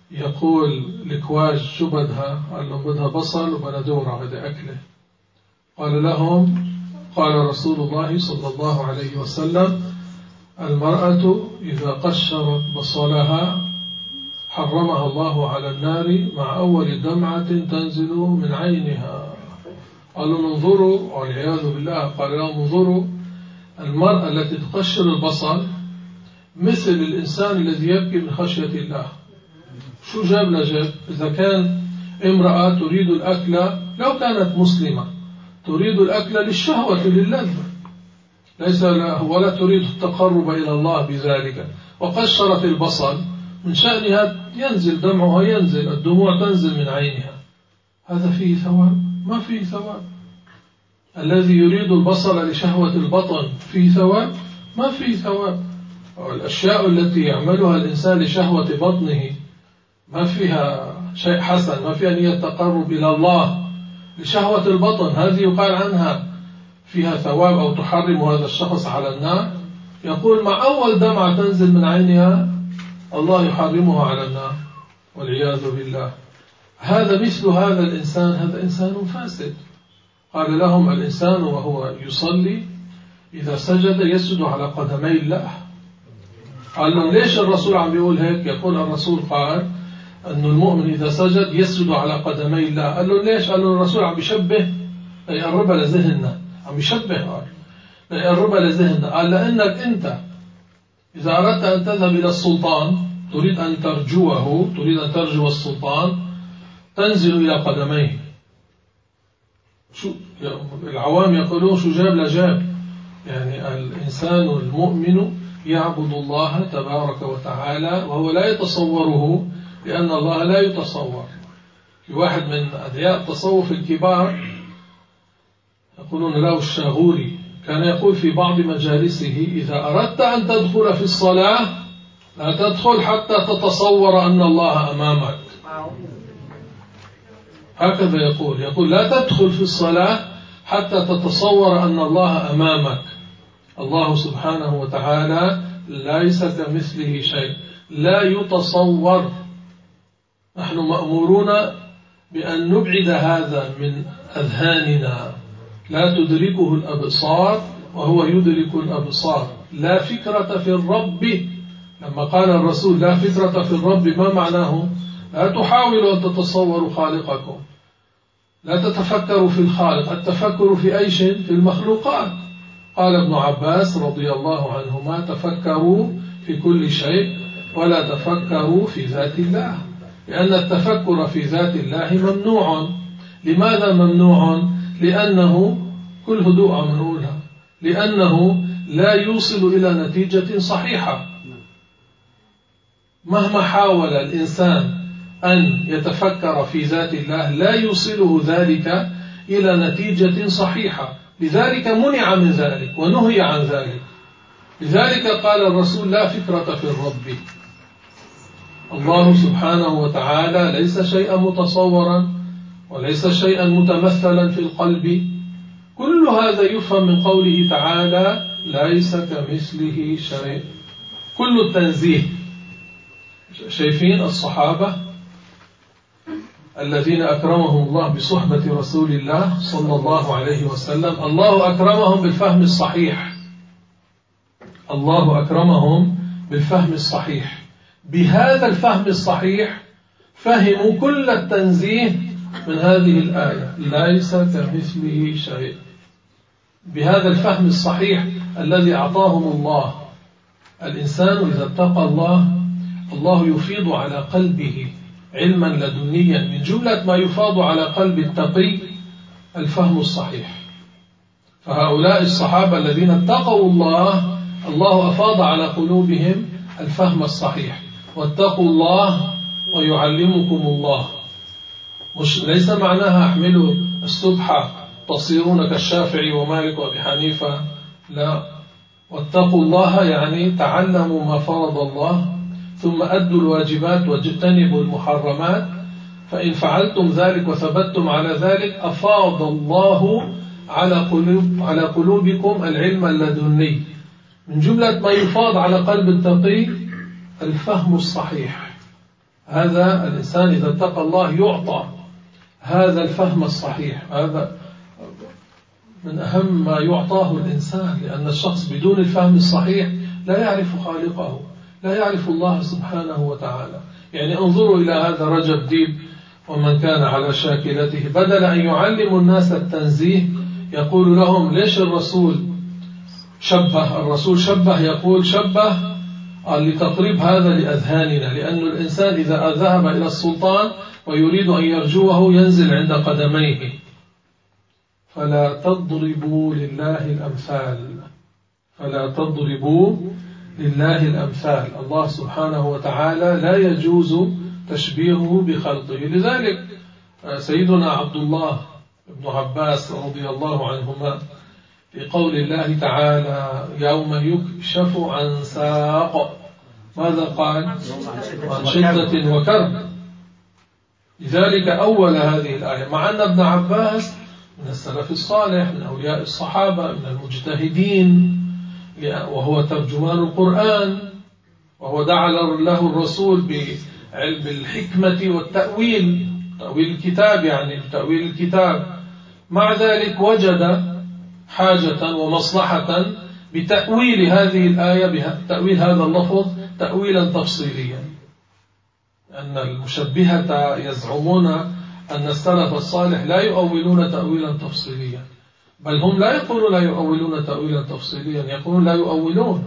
يقول لكواج شو بدها؟ قال لهم بدها بصل وبندورة بدي أكله. قال لهم قال رسول الله صلى الله عليه وسلم المرأة إذا قشرت بصلها حرمها الله على النار مع أول دمعة تنزل من عينها. قالوا انظروا والعياذ بالله. قال لهم انظروا المرأة التي تقشر البصل مثل الإنسان الذي يبكي من خشية الله. شو جاب لجاب؟ إذا كان امرأة تريد الأكل لو كانت مسلمة تريد الأكل للشهوة للذة ليس له ولا تريد التقرب إلى الله بذلك وقشرت البصل من شأنها ينزل دمعها ينزل الدموع تنزل من عينها هذا فيه ثواب؟ ما فيه ثواب. الذي يريد البصل لشهوة البطن فيه ثواب؟ ما فيه ثواب. الأشياء التي يعملها الإنسان لشهوة بطنه ما فيها شيء حسن ما فيها نية تقرب إلى الله. لشهوة البطن هذه يقال عنها فيها ثواب أو تحرم هذا الشخص على النار. يقول مع أول دمعة تنزل من عينها الله يحرمها على النار والعياذ بالله. هذا مثل هذا الإنسان هذا إنسان فاسد. قال لهم الإنسان وهو يصلي إذا سجد يسجد على قدمي الله. قال لهم ليش الرسول عم بيقول هيك؟ يقول الرسول قال أن المؤمن إذا سجد يسجد على قدمي الله. قال له ليش؟ قال له الرسول عم بيشبه يقربها لذهننا عم بيشبه قال يقربها لذهننا. قال لأنك أنت إذا أردت أن تذهب إلى السلطان تريد أن ترجوه تريد أن ترجو السلطان تنزل إلى قدميه. شو العوام يقولون شو جاب لجاب يعني الإنسان المؤمن يعبد الله تبارك وتعالى وهو لا يتصوره لأن الله لا يتصور. في واحد من أدعياء التصوف الكبار يقولون له الشاغوري كان يقول في بعض مجالسه إذا أردت أن تدخل في الصلاة لا تدخل حتى تتصور أن الله أمامك. هكذا يقول لا تدخل في الصلاة حتى تتصور أن الله أمامك. الله سبحانه وتعالى ليس كمثله شيء لا يتصور. نحن مأمورون بأن نبعد هذا من أذهاننا. لا تدركه الأبصار وهو يدرك الأبصار. لا فكرة في الرب. لما قال الرسول لا فكرة في الرب ما معناه؟ لا تحاولوا أن تتصوروا خالقكم لا تتفكروا في الخالق. التفكر في أي شيء؟ في المخلوقات. قال ابن عباس رضي الله عنهما تفكروا في كل شيء ولا تفكروا في ذات الله لأن التفكر في ذات الله ممنوع. لماذا ممنوع؟ لأنه كل هدوء منقولها لأنه لا يوصل إلى نتيجة صحيحة. مهما حاول الإنسان أن يتفكر في ذات الله لا يوصله ذلك إلى نتيجة صحيحة. لذلك منع من ذلك ونهي عن ذلك. لذلك قال الرسول لا فكرة في الرب. الله سبحانه وتعالى ليس شيئا متصورا وليس شيئا متمثلا في القلب. كل هذا يفهم من قوله تعالى ليس كمثله شيء. كل التنزيه. شايفين الصحابة الذين أكرمهم الله بصحبة رسول الله صلى الله عليه وسلم الله أكرمهم بالفهم الصحيح. الله أكرمهم بالفهم الصحيح. بهذا الفهم الصحيح فهموا كل التنزيه من هذه الآية ليس كمثله شيء. بهذا الفهم الصحيح الذي أعطاهم الله. الإنسان إذا اتقى الله يفيض على قلبه علما لدنيا. من جملة ما يفاض على قلب التقي الفهم الصحيح. فهؤلاء الصحابة الذين اتقوا الله أفاض على قلوبهم الفهم الصحيح. واتقوا الله ويعلمكم الله. ليس معناها احملوا السبحة تصيرون كالشافعي ومالك وأبي حنيفة. لا. واتقوا الله يعني تعلموا ما فرض الله ثم أدوا الواجبات واجتنبوا المحرمات. فإن فعلتم ذلك وثبتتم على ذلك أفاض الله على قلوبكم العلم اللدني. من جملة ما يفاض على قلب التقي الفهم الصحيح. هذا الإنسان إذا اتقى الله يعطى هذا الفهم الصحيح. هذا من أهم ما يعطاه الإنسان، لأن الشخص بدون الفهم الصحيح لا يعرف خالقه، لا يعرف الله سبحانه وتعالى. يعني انظروا إلى هذا رجب ديب ومن كان على شاكلته، بدل أن يعلم الناس التنزيه يقول لهم ليش الرسول شبه، يقول شبه لتقريب هذا لأذهاننا، لأن الإنسان إذا ذهب إلى السلطان ويريد أن يرجوه ينزل عند قدميه. فلا تضربوا لله الأمثال، فلا تضربوا لله الأمثال. الله سبحانه وتعالى لا يجوز تشبيهه بخلقه. لذلك سيدنا عبد الله بن عباس رضي الله عنهما في قول الله تعالى يوم يكشف عن ساق، ماذا قال؟ عن شدة وكرب. لذلك أول هذه الآية، مع أن ابن عباس من السلف الصالح من أولياء الصحابة من المجتهدين، وهو ترجمان القرآن، وهو دعا له الرسول بعلم الحكمة والتأويل، تأويل الكتاب، يعني تأويل الكتاب. مع ذلك وجد حاجة ومصلحة بتأويل هذه الآية، بتأويل هذا اللفظ تأويلا تفصيليا. أن المشبهة يزعمون أن السلف الصالح لا يؤولون تأويلا تفصيليا، بل هم لا يقولون لا يؤولون تأويلا تفصيليا، يقولون لا يؤولون.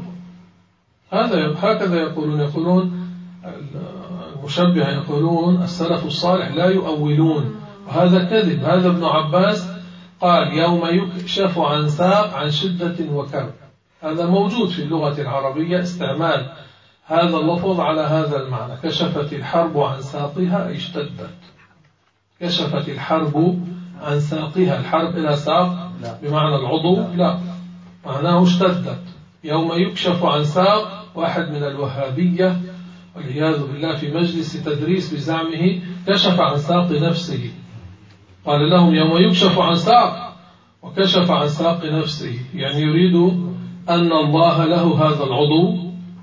هكذا يقولون المشبهة يقولون السلف الصالح لا يؤولون، وهذا كذب. هذا ابن عباس قال يوم يكشف عن ساق عن شدة وكرب. هذا موجود في اللغة العربية استعمال هذا اللفظ على هذا المعنى. كشفت الحرب عن ساقها أي اشتدت. كشفت الحرب عن ساقها، الحرب إلى ساق بمعنى العضو، لا، معناه اشتدت. يوم يكشف عن ساق، واحد من الوهابية والعياذ بالله في مجلس تدريس بزعمه كشف عن ساق نفسه، قال لهم يوم يكشف عن ساق، وكشف عن ساق نفسه، يعني يريد أن الله له هذا العضو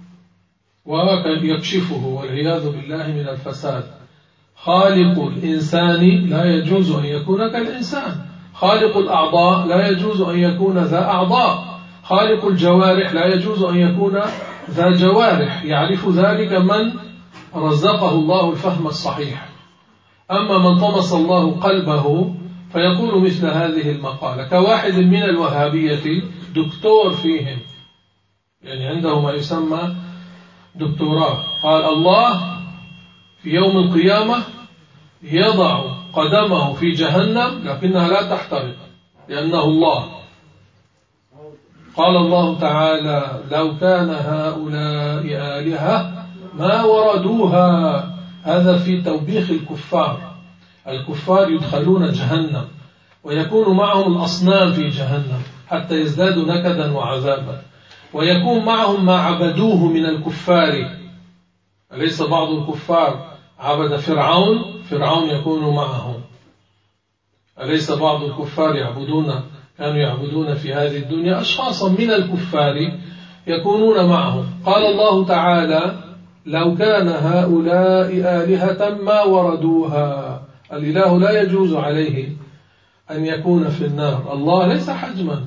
ويكشفه والعياذ بالله من الفساد. خالق الإنسان لا يجوز أن يكون كالإنسان، خالق الأعضاء لا يجوز أن يكون ذا أعضاء، خالق الجوارح لا يجوز أن يكون ذا جوارح. يعرف ذلك من رزقه الله الفهم الصحيح. أما من طمس الله قلبه فيقول مثل هذه المقالة، كواحد من الوهابية دكتور فيهم، يعني عنده ما يسمى دكتوراه، قال الله في يوم القيامة يضع قدمه في جهنم لكنها لا تحترق لأنه الله. قال الله تعالى لو كان هؤلاء آلهة ما وردوها. هذا في توبيخ الكفار. الكفار يدخلون جهنم ويكون معهم الأصنام في جهنم حتى يزدادوا نكدا وعذابا، ويكون معهم ما عبدوه من الكفار. أليس بعض الكفار عبد فرعون يكون معهم؟ أليس بعض الكفار كانوا يعبدون في هذه الدنيا أشخاصا من الكفار يكونون معهم؟ قال الله تعالى لو كان هؤلاء آلهة ما وردوها. الإله لا يجوز عليه أن يكون في النار. الله ليس حجما،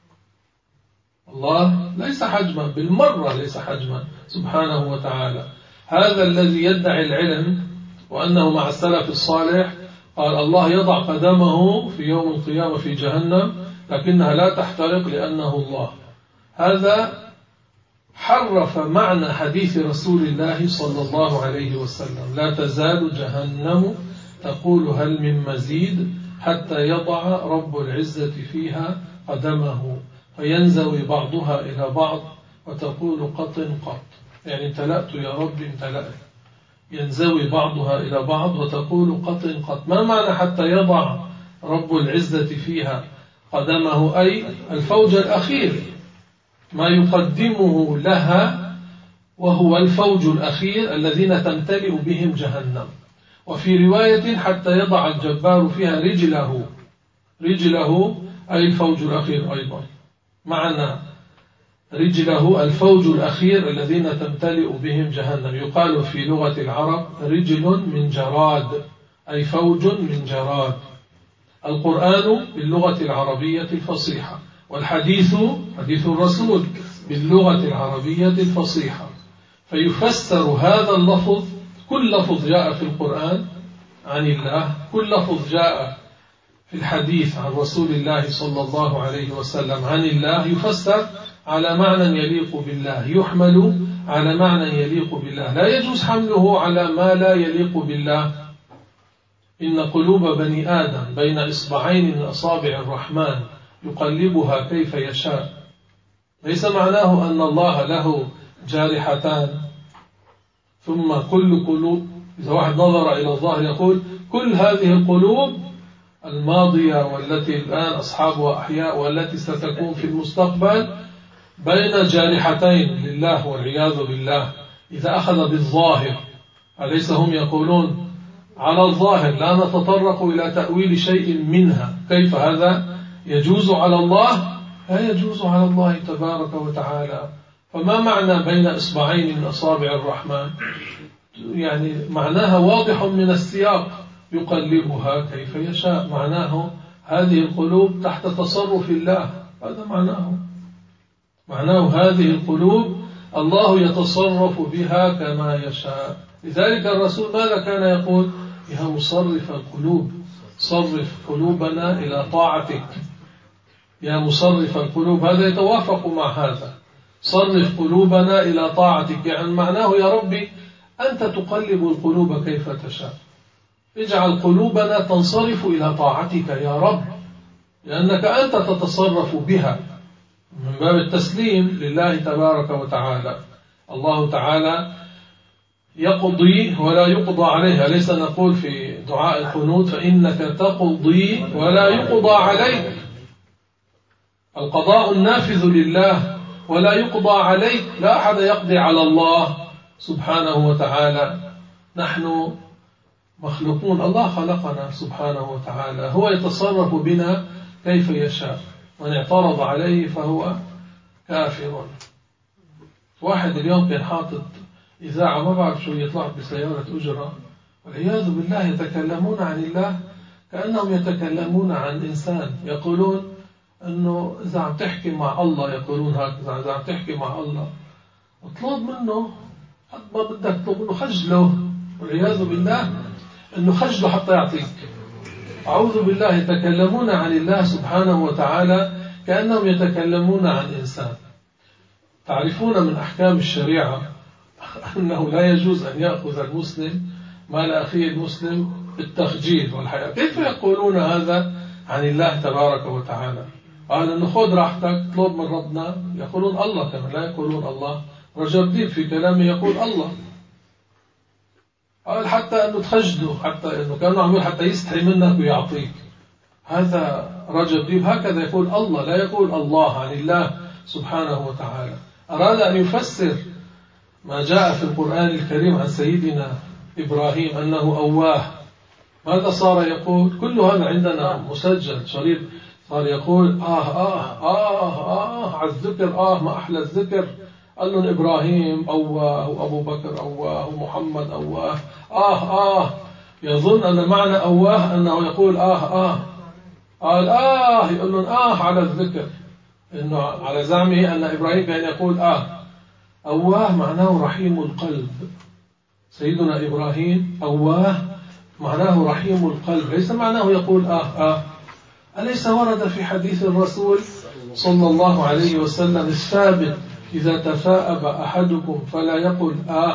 الله ليس حجما بالمرة، ليس حجما سبحانه وتعالى. هذا الذي يدعي العلم وأنه مع السلف الصالح قال الله يضع قدمه في يوم القيامة في جهنم لكنها لا تحترق لأنه الله، هذا حرف معنى حديث رسول الله صلى الله عليه وسلم لا تزال جهنم تقول هل من مزيد حتى يضع رب العزة فيها قدمه فينزوي بعضها إلى بعض وتقول قط قط، يعني امتلأت يا رب امتلأت. ينزوي بعضها إلى بعض وتقول قط قط. ما معنى حتى يضع رب العزة فيها قدمه؟ أي الفوج الأخير، ما يقدمه لها وهو الفوج الأخير الذين تمتلئ بهم جهنم. وفي رواية حتى يضع الجبار فيها رجله أي الفوج الأخير أيضا. معنى رجله الفوج الأخير الذين تمتلئ بهم جهنم. يقال في لغة العرب رجل من جراد، أي فوج من جراد. القرآن باللغة العربية الفصيحة، والحديث حديث الرسول باللغة العربية الفصيحة. فيفسر هذا اللفظ، كل لفظ جاء في القرآن عن الله، كل لفظ جاء في الحديث عن رسول الله صلى الله عليه وسلم عن الله، يفسر على معنى يليق بالله، يحمل على معنى يليق بالله. لا يجوز حمله على ما لا يليق بالله. إن قلوب بني آدم بين إصبعين من أصابع الرحمن يقلبها كيف يشاء. ليس معناه أن الله له جارحتان. ثم كل قلوب، إذا واحد نظر إلى الظاهر يقول كل هذه القلوب الماضية والتي الآن أصحابها أحياء والتي ستكون في المستقبل بين جارحتين لله والعياذ بالله. إذا أخذ بالظاهر، أليس هم يقولون على الظاهر لا نتطرق إلى تأويل شيء منها؟ كيف هذا يجوز على الله؟ لا يجوز على الله تبارك وتعالى. فما معنى بين إصبعين من أصابع الرحمن؟ يعني معناها واضح من السياق، يقلبها كيف يشاء، معناه هذه القلوب تحت تصرف الله. هذا معناه هذه القلوب الله يتصرف بها كما يشاء. لذلك الرسول ماذا كان يقول؟ يا مصرف القلوب صرف قلوبنا إلى طاعتك. يا مصرف القلوب، هذا يتوافق مع هذا، صرف قلوبنا إلى طاعتك، يعني معناه يا ربي أنت تقلب القلوب كيف تشاء، اجعل قلوبنا تنصرف إلى طاعتك يا رب، لأنك أنت تتصرف بها، من باب التسليم لله تبارك وتعالى. الله تعالى يقضي ولا يقضى عليه، أليس نقول في دعاء القنوت فإنك تقضي ولا يقضى عليك؟ القضاء النافذ لله ولا يقضى عليك. لا أحد يقضي على الله سبحانه وتعالى. نحن مخلوقون، الله خلقنا سبحانه وتعالى، هو يتصرف بنا كيف يشاء. من اعترض عليه فهو كافر. واحد اليوم كان حاطط إذاعة، ما بعرف شو يطلع بسيارة أجرة، والعياذ بالله يتكلمون عن الله كأنهم يتكلمون عن إنسان. يقولون أنه إذا عم تحكي مع الله، يقولون هكذا، إذا عم تحكي مع الله اطلب منه، حتى ما بدك تطلب منه خجله، والعياذ بالله أنه خجله حتى يعطيك. أعوذ بالله، يتكلمون عن الله سبحانه وتعالى كأنهم يتكلمون عن إنسان. تعرفون من أحكام الشريعة أنه لا يجوز أن يأخذ المسلم مال أخيه المسلم بالتخجيل والحياء. كيف يقولون هذا عن الله تبارك وتعالى؟ قال أنه خذ راحتك، اطلب من ربنا. يقولون الله كما لا يقولون الله. رجب ديب في كلامه يقول الله. قال حتى أنه تخجله، حتى أنه كانوا عمل حتى يستحي منك ويعطيك. هذا رجب ديب هكذا يقول الله، لا يقول الله عن الله سبحانه وتعالى. أراد أن يفسر ما جاء في القرآن الكريم عن سيدنا إبراهيم أنه أواه. ماذا صار يقول؟ كل هذا عندنا مسجل شريط. صار يقول على الذكر، ما أحلى الذكر. قال لهم إبراهيم أواه، وأبو بكر أواه، ومحمد أواه. يظن أن معنى أواه أنه يقول قال يقول لهم على الذكر، إنه على زعمه أن إبراهيم كان يقول أواه معناه رحيم القلب. سيدنا إبراهيم أواه معناه رحيم القلب، ليس معناه يقول أليس ورد في حديث الرسول صلى الله عليه وسلم الثابت إذا تثاءب أحدكم فلا يقل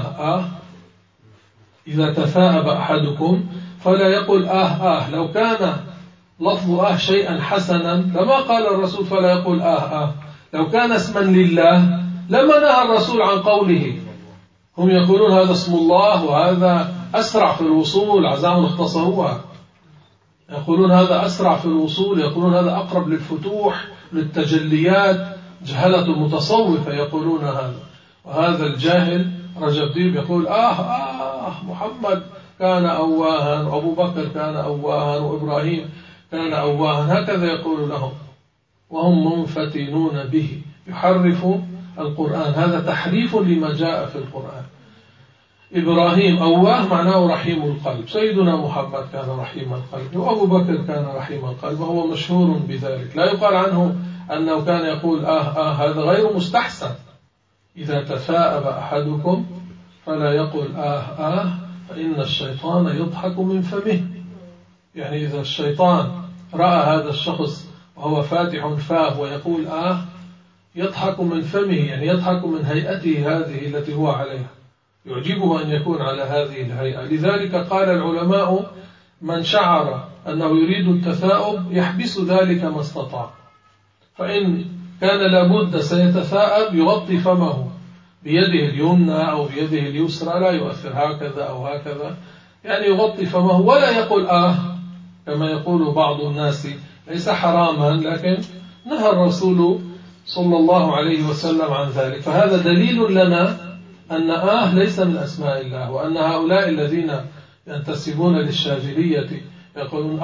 إذا تثاءب أحدكم فلا يقل لو كان لفظ شيئا حسنا لما قال الرسول فلا يقول لو كان اسما لله لما نهى الرسول عن قوله. هم يقولون هذا اسم الله وهذا أسرع في الوصول، عزام اختصروها. يقولون هذا أسرع في الوصول، يقولون هذا أقرب للفتوح للتجليات. جهلة المتصوفة يقولون هذا. وهذا الجاهل رجب ديب يقول محمد كان أواها، وأبو بكر كان أواها، وإبراهيم كان أواها. هكذا يقول لهم وهم منفتنون به، يحرف القرآن، هذا تحريف لما جاء في القرآن. إبراهيم أواه معناه رحيم القلب، سيدنا محمد كان رحيم القلب، وأبو بكر كان رحيم القلب، وهو مشهور بذلك. لا يقال عنه أنه كان يقول هذا غير مستحسن. إذا تثاءب أحدكم فلا يقول فإن الشيطان يضحك من فمه. يعني إذا الشيطان رأى هذا الشخص وهو فاتح فاه ويقول يضحك من فمه، يعني يضحك من هيئته هذه التي هو عليها، يعجبه أن يكون على هذه الهيئة. لذلك قال العلماء من شعر أنه يريد التثاؤب يحبس ذلك ما استطاع، فإن كان لابد سيتثاءب يغطي فمه بيده اليمنى أو بيده اليسرى، لا يؤثر هكذا أو هكذا، يعني يغطي فمه ولا يقول كما يقول بعض الناس. ليس حراما، لكن نهى الرسول صلى الله عليه وسلم عن ذلك. فهذا دليل لنا أن ليس من أسماء الله، وأن هؤلاء الذين ينتسبون للشاذلية يقولون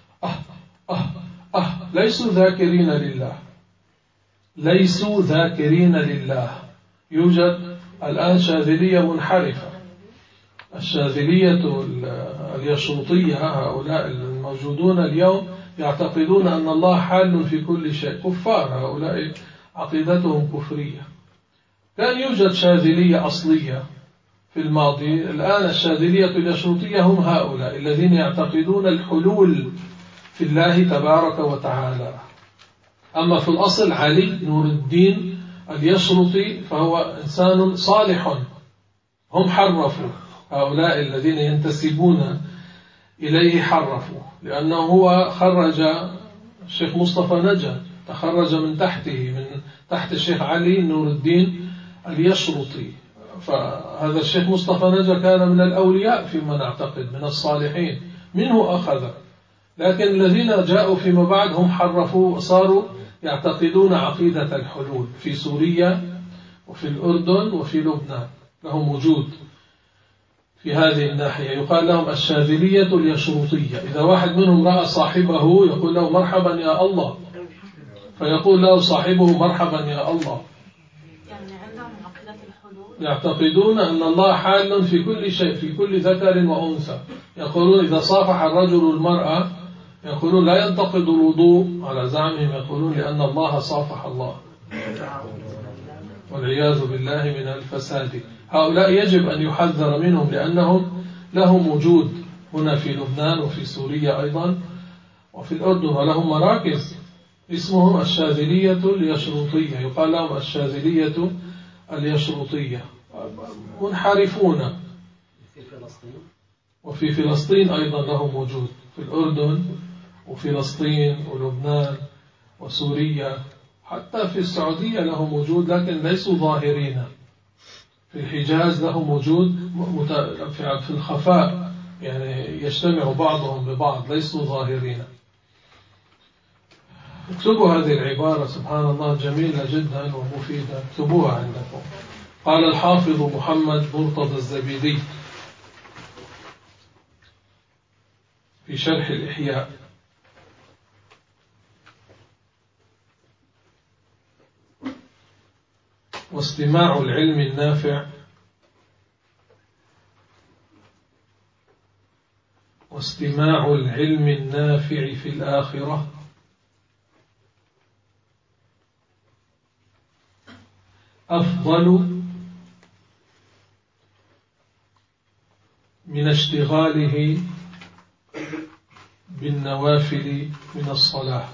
ليسوا ذاكرين لله، ليسوا ذاكرين لله. يوجد الآن شاذلية منحرفة، الشاذلية اليشروطية، هؤلاء الموجودون اليوم يعتقدون أن الله حال في كل شيء، كفار، هؤلاء عقيدتهم كفرية. كان يوجد شاذلية أصلية في الماضي، الآن الشاذلية اليشروطية هم هؤلاء الذين يعتقدون الحلول في الله تبارك وتعالى. أما في الأصل علي نور الدين اليشرطي فهو إنسان صالح. هم حرفوا، هؤلاء الذين ينتسبون إليه حرفوا، لأنه هو خرج الشيخ مصطفى نجا، تخرج من تحته، من تحت الشيخ علي نور الدين اليشرطي. فهذا الشيخ مصطفى نجا كان من الأولياء فيما نعتقد، من الصالحين، منه أخذ. لكن الذين جاءوا فيما بعد هم حرفوا وصاروا يعتقدون عقيدة الحلول في سوريا وفي الأردن وفي لبنان، لهم وجود في هذه الناحية. يقال لهم الشاذلية اليشروطية. إذا واحد منهم رأى صاحبه يقول له مرحبا يا الله، فيقول له صاحبه مرحبا يا الله. يعني عندهم عقيدة الحلول، يعتقدون أن الله حال في كل شيء، في كل ذكر وأنثى. يقولون إذا صافح الرجل المرأة يقولون لا ينتقض الوضوء، على زعمهم يقولون لأن الله صافح الله، والعياذ بالله من الفساد. هؤلاء يجب أن يحذر منهم، لأنهم لهم وجود هنا في لبنان وفي سوريا أيضا وفي الأردن، ولهم مراكز اسمهم الشاذلية اليشروطية، يقال لهم الشاذلية اليشروطية، منحرفون. وفي فلسطين أيضا لهم وجود، في الأردن وفلسطين ولبنان وسوريا، حتى في السعودية لهم وجود لكن ليسوا ظاهرين. في الحجاز لهم وجود في الخفاء، يعني يجتمع بعضهم ببعض، ليسوا ظاهرين. اكتبوا هذه العبارة، سبحان الله، جميلة جدا ومفيدة، اكتبوها عندكم. قال الحافظ محمد مرتضى الزبيدي في شرح الإحياء: واستماع العلم النافع في الآخرة أفضل من اشتغاله بالنوافل من الصلاة.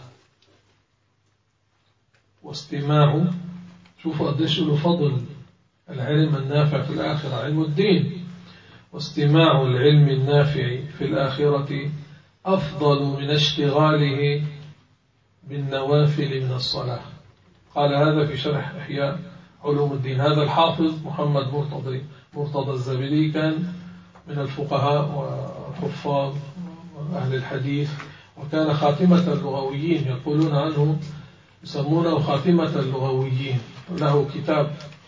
واستماع، شوفوا قديش له فضل العلم النافع في الآخرة، علم الدين. واستماع العلم النافع في الآخرة أفضل من اشتغاله بالنوافل من الصلاة. قال هذا في شرح إحياء علوم الدين. هذا الحافظ محمد مرتضى الزبيدي كان من الفقهاء وحفاظ أهل الحديث، وكان خاتمة اللغويين، يقولون عنه يسمونه خاتمة اللغويين. له كتاب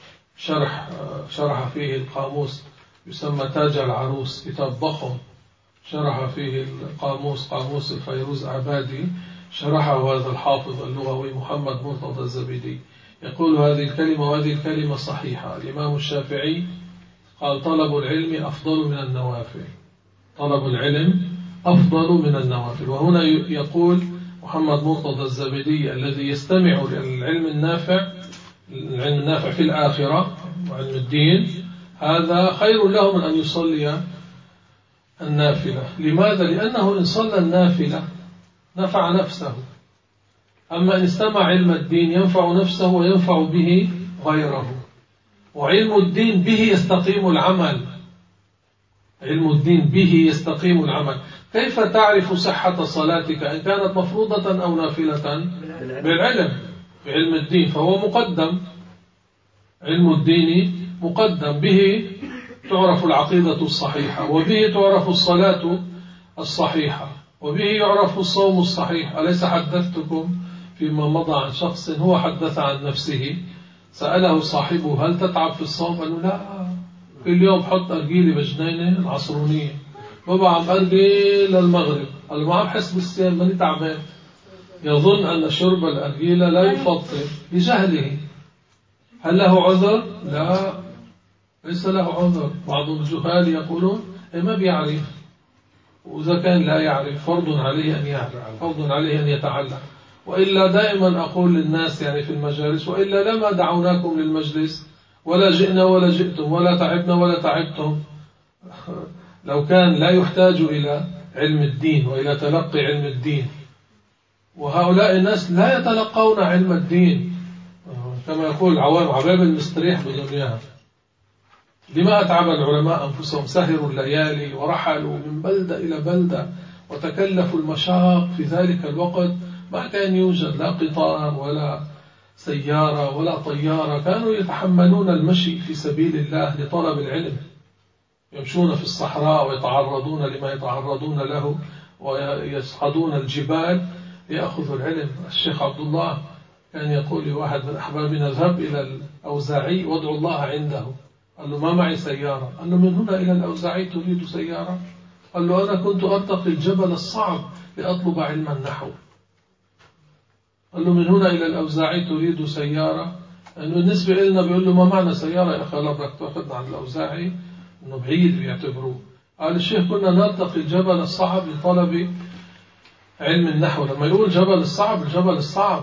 شرح فيه القاموس يسمى تاج العروس، كتاب ضخم شرح فيه القاموس، قاموس الفيروز عبادي، شرحه هذا الحافظ اللغوي محمد مرتضى الزبيدي. يقول هذه الكلمة وهذه الكلمة صحيحة. الإمام الشافعي قال طلب العلم أفضل من النوافل، طلب العلم أفضل من النوافل. وهنا يقول محمد مرتضى الزبيدي الذي يستمع للعلم النافع، العلم النافع في الآخرة وعلم الدين، هذا خير له من أن يصلي النافلة. لماذا؟ لأنه إن صلى النافلة نفع نفسه، أما إن استمع علم الدين ينفع نفسه وينفع به غيره. وعلم الدين به يستقيم العمل، علم الدين به يستقيم العمل. كيف تعرف صحة صلاتك إن كانت مفروضة أو نافلة؟ بالعلم، بعلم الدين، فهو مقدم، علم الدين مقدم، به تعرف العقيدة الصحيحة، وبه تعرف الصلاة الصحيحة، وبه يعرف الصوم الصحيح. أليس حدثتكم فيما مضى عن شخص هو حدث عن نفسه، سأله صاحبه هل تتعب في الصوم؟ قال له لا، كل يوم بحط أرجيلي بجنينة العصرونية بابا عم أرجي للمغرب. قال له ما عم بحس بالصيام، ماني تعبان. يظن أن شرب الأرجيلة لا يفطر بجهله. هل له عذر؟ لا، ليس له عذر. بعض الجهال يقولون ما بيعرف، وإذا كان لا يعرف فرض عليه أن يعرف، فرض عليه أن يتعلم. وإلا دائما أقول للناس يعني في المجالس، وإلا لما دعوناكم للمجلس ولا جئنا ولا جئتم ولا تعبنا ولا تعبتم. لو كان لا يحتاج إلى علم الدين وإلى تلقي علم الدين، وهؤلاء الناس لا يتلقون علم الدين، كما يقول العوام عباب المستريح بدنياها. لما أتعب العلماء أنفسهم؟ سهروا الليالي ورحلوا من بلدة إلى بلدة وتكلفوا المشاق في ذلك الوقت. ما كان يوجد لا قطار ولا سيارة ولا طيارة، كانوا يتحملون المشي في سبيل الله لطلب العلم، يمشون في الصحراء ويتعرضون لما يتعرضون له ويصعدون الجبال ليأخذوا العلم. الشيخ عبد الله كان يقول لواحد من أحبابنا اذهب إلى الأوزاعي وادعو الله عنده. قال له ما معي سيارة. قال له من هنا إلى الأوزاعي تريد سيارة؟ قال له أنا كنت أرتقي الجبل الصعب لأطلب علم النحو. قال له من هنا إلى الأوزاعي تريد سيارة؟ لأنه بالنسبة لنا بيقول له ما معنى سيارة يا أخي، الله بدك تأخذنا عن الأوزاعي، إنه بعيد بيعتبروه. قال الشيخ كنا نرتقي الجبل الصعب لطلب علم النحو. لما يقول جبل الصعب، الجبل الصعب،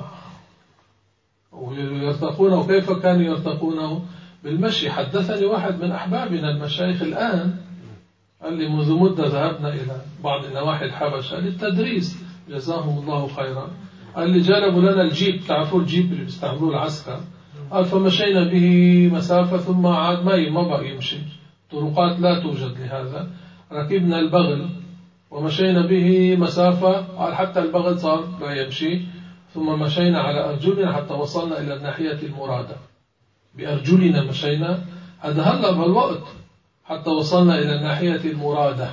ويرتقونه. وكيف كانوا يرتقونه؟ بالمشي. حدثني واحد من أحبابنا المشايخ الآن، قال لي منذ مدة ذهبنا إلى بعض نواحي الحبشة للتدريس، جزاهم الله خيرا. قال لي جلبوا لنا الجيب، تعرفوا الجيب اللي بيستعملوه العسكر. قال فمشينا به مسافة ثم عاد ما بقى يمشي، طرقات لا توجد لهذا. ركبنا البغل ومشينا به مسافة، قال حتى البغل صار لا يمشي. ثم مشينا على أرجلنا حتى وصلنا إلى الناحية المرادة، بأرجلنا مشينا، هذا هلأ بالوقت، حتى وصلنا إلى الناحية المرادة.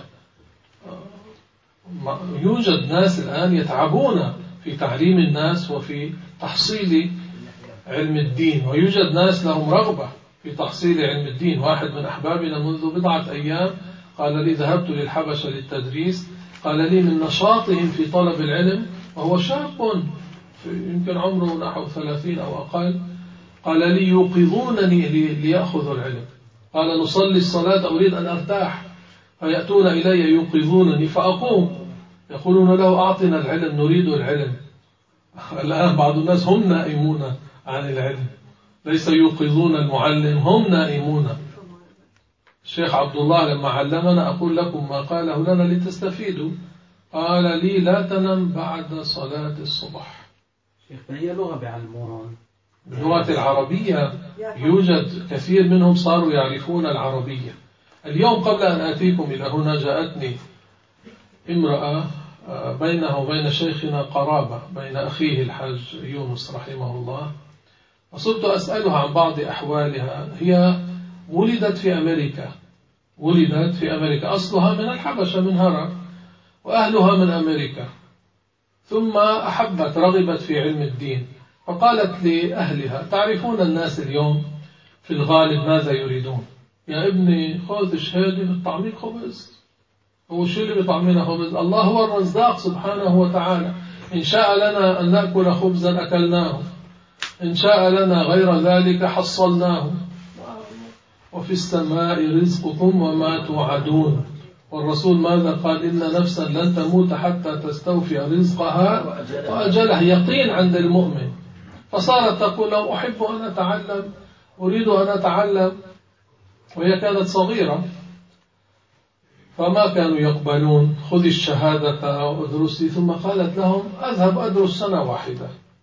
يوجد ناس الآن يتعبون في تعليم الناس وفي تحصيل علم الدين، ويوجد ناس لهم رغبة في تحصيل علم الدين. واحد من أحبابنا منذ بضعة أيام قال لي ذهبت للحبشة للتدريس، قال لي من نشاطهم في طلب العلم، وهو شاب يمكن عمره نحو 30 أو أقل، قال لي يوقظونني ليأخذوا العلم. قال نصلي الصلاة أريد أن أرتاح، فيأتون إلي يوقظونني فأقوم، يقولون له أعطنا العلم نريد العلم. الآن بعض الناس هم نائمون عن العلم، ليس يوقظون المعلم، هم نائمون. الشيخ عبد الله لما علمنا أقول لكم ما قاله لنا لتستفيدوا، قال لي لا تنم بعد صلاة الصبح. هي لغة بيعلموها، اللغة العربية يوجد كثير منهم صاروا يعرفون العربية. اليوم قبل أن آتيكم إلى هنا جاءتني امرأة بينها وبين شيخنا قرابة، بين أخيه الحاج يونس رحمه الله، وصرت أسألها عن بعض أحوالها. هي ولدت في أمريكا، ولدت في أمريكا، أصلها من الحبشة من هرة، وأهلها من أمريكا، ثم أحبت رغبت في علم الدين، فقالت لأهلها تعرفون الناس اليوم في الغالب ماذا يريدون؟ يا ابني خذ شهادة بتطعميك خبز. هو شو اللي بيطعمينا خبز؟ الله هو الرزاق سبحانه وتعالى، إن شاء لنا أن نأكل خبزا أكلناه، إن شاء لنا غير ذلك حصلناه، وفي السماء رزقكم وما توعدون. والرسول ماذا قال؟ إن نفسا لن تموت حتى تستوفي رزقها وأجلها. يقين عند المؤمن. فصارت تقول لو أحب أن أتعلم، أريد أن أتعلم، وهي كانت صغيرة، فما كانوا يقبلون. خذ الشهادة أو أدرسي. ثم قالت لهم أذهب أدرس سنة واحدة.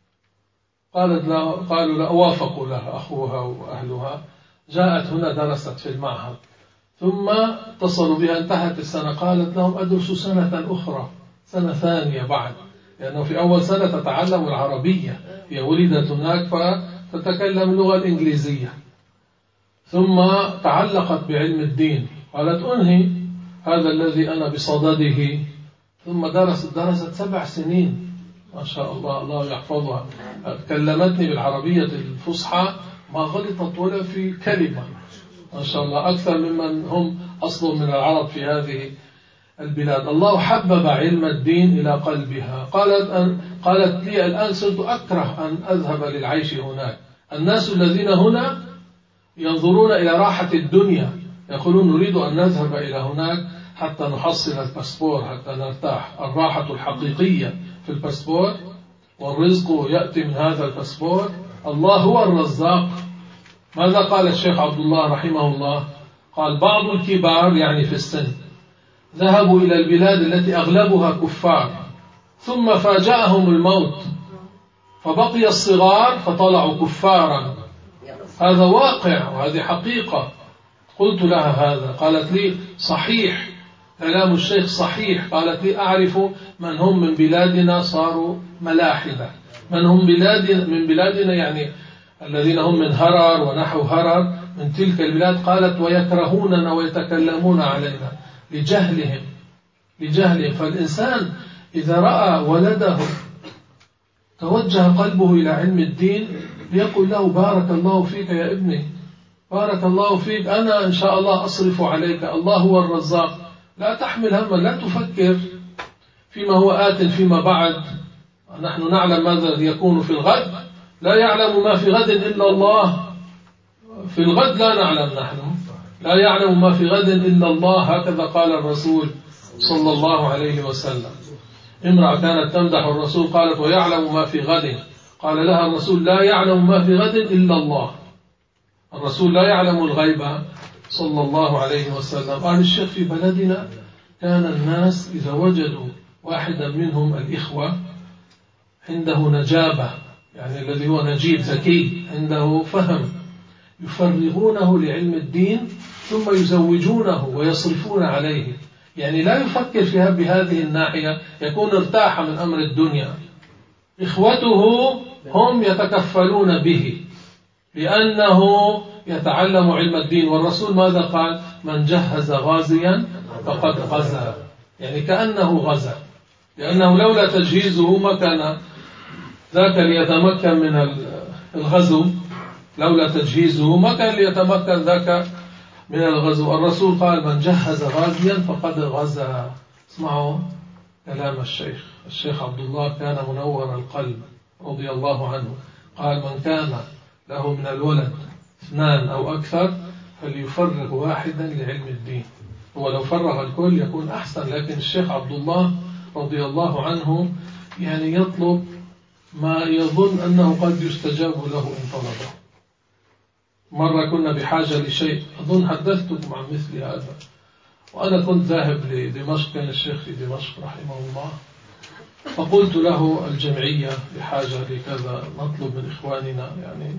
قالوا لا، وافقوا لها أخوها وأهلها. جاءت هنا درست في المعهد، ثم اتصلوا بها انتهت السنة، قالت لهم أدرس سنة أخرى، سنة ثانية بعد، لأنه في أول سنة تتعلم العربية، هي ولدت هناك فتتكلم اللغة الإنجليزية. ثم تعلقت بعلم الدين، قالت أنهي هذا الذي أنا بصدده. ثم درست 7 سنين، ما شاء الله، الله يحفظها. كلمتني بالعربية الفصحى ما غلطت ولا في كلمة، ما شاء الله، أكثر ممن هم أصل من العرب في هذه البلاد. الله حبب علم الدين إلى قلبها. قالت لي الآن صرت أكره أن أذهب للعيش هناك. الناس الذين هنا ينظرون إلى راحة الدنيا، يقولون نريد أن نذهب إلى هناك حتى نحصل الباسبور، حتى نرتاح. الراحة الحقيقية في الباسبور، والرزق يأتي من هذا الباسبور. الله هو الرزاق. ماذا قال الشيخ عبد الله رحمه الله؟ قال بعض الكبار يعني في السن ذهبوا إلى البلاد التي أغلبها كفار، ثم فاجأهم الموت فبقي الصغار فطلعوا كفارا. هذا واقع وهذه حقيقة. قلت لها هذا، قالت لي صحيح كلام الشيخ صحيح. قالت لي أعرف من هم من بلادنا صاروا ملاحدة، من هم من بلادنا يعني الذين هم من هرر ونحو هرر من تلك البلاد. قالت ويكرهوننا ويتكلمون علينا لجهلهم. فالإنسان إذا رأى ولده توجه قلبه إلى علم الدين ليقول له بارك الله فيك يا ابني، بارك الله فيك، أنا إن شاء الله أصرف عليك، الله هو الرزاق. لا تحمل هما، لا تفكر فيما هو آت فيما بعد. نحن نعلم ماذا يكون في الغد، لا يعلم ما في غد إلا الله. في الغد لا نعلم، نحن لا يعلم ما في غد إلا الله، هكذا قال الرسول صلى الله عليه وسلم. امرأة كانت تمدح الرسول قالت ويعلم ما في غد، قال لها الرسول لا يعلم ما في غد إلا الله. الرسول لا يعلم الغيب صلى الله عليه وسلم. قال الشيخ في بلدنا كان الناس إذا وجدوا واحدا منهم الإخوة عنده نجابة، يعني الذي هو نجيب ذكي عنده فهم، يفرغونه لعلم الدين ثم يزوجونه ويصرفون عليه. يعني لا يفكر فيها بهذه الناحية، يكون ارتاح من أمر الدنيا. إخوته هم يتكفلون به لأنه يتعلم علم الدين. والرسول ماذا قال؟ من جهز غازيا فقد غزا، يعني كأنه غزا، لأنه لولا تجهيزه ما كان ذاك ليتمكن من الغزو، لولا تجهيزه ما كان ليتمكن ذاك من الغزو. الرسول قال من جهز غازيا فقد غزا. اسمعوا كلام الشيخ عبد الله كان منور القلب رضي الله عنه. قال من كان له من الولد 2 أو أكثر فليفرغ واحدا لعلم الدين. هو لو فرغ الكل يكون أحسن، لكن الشيخ عبد الله رضي الله عنه يعني يطلب ما يظن أنه قد يستجاب له إن طلبه. مرة كنا بحاجة لشيء، أظن حدثتكم عن مثل هذا، وأنا كنت ذاهب لدمشق، كان الشيخ في دمشق رحمه الله، فقلت له الجمعية بحاجة لكذا نطلب من إخواننا، يعني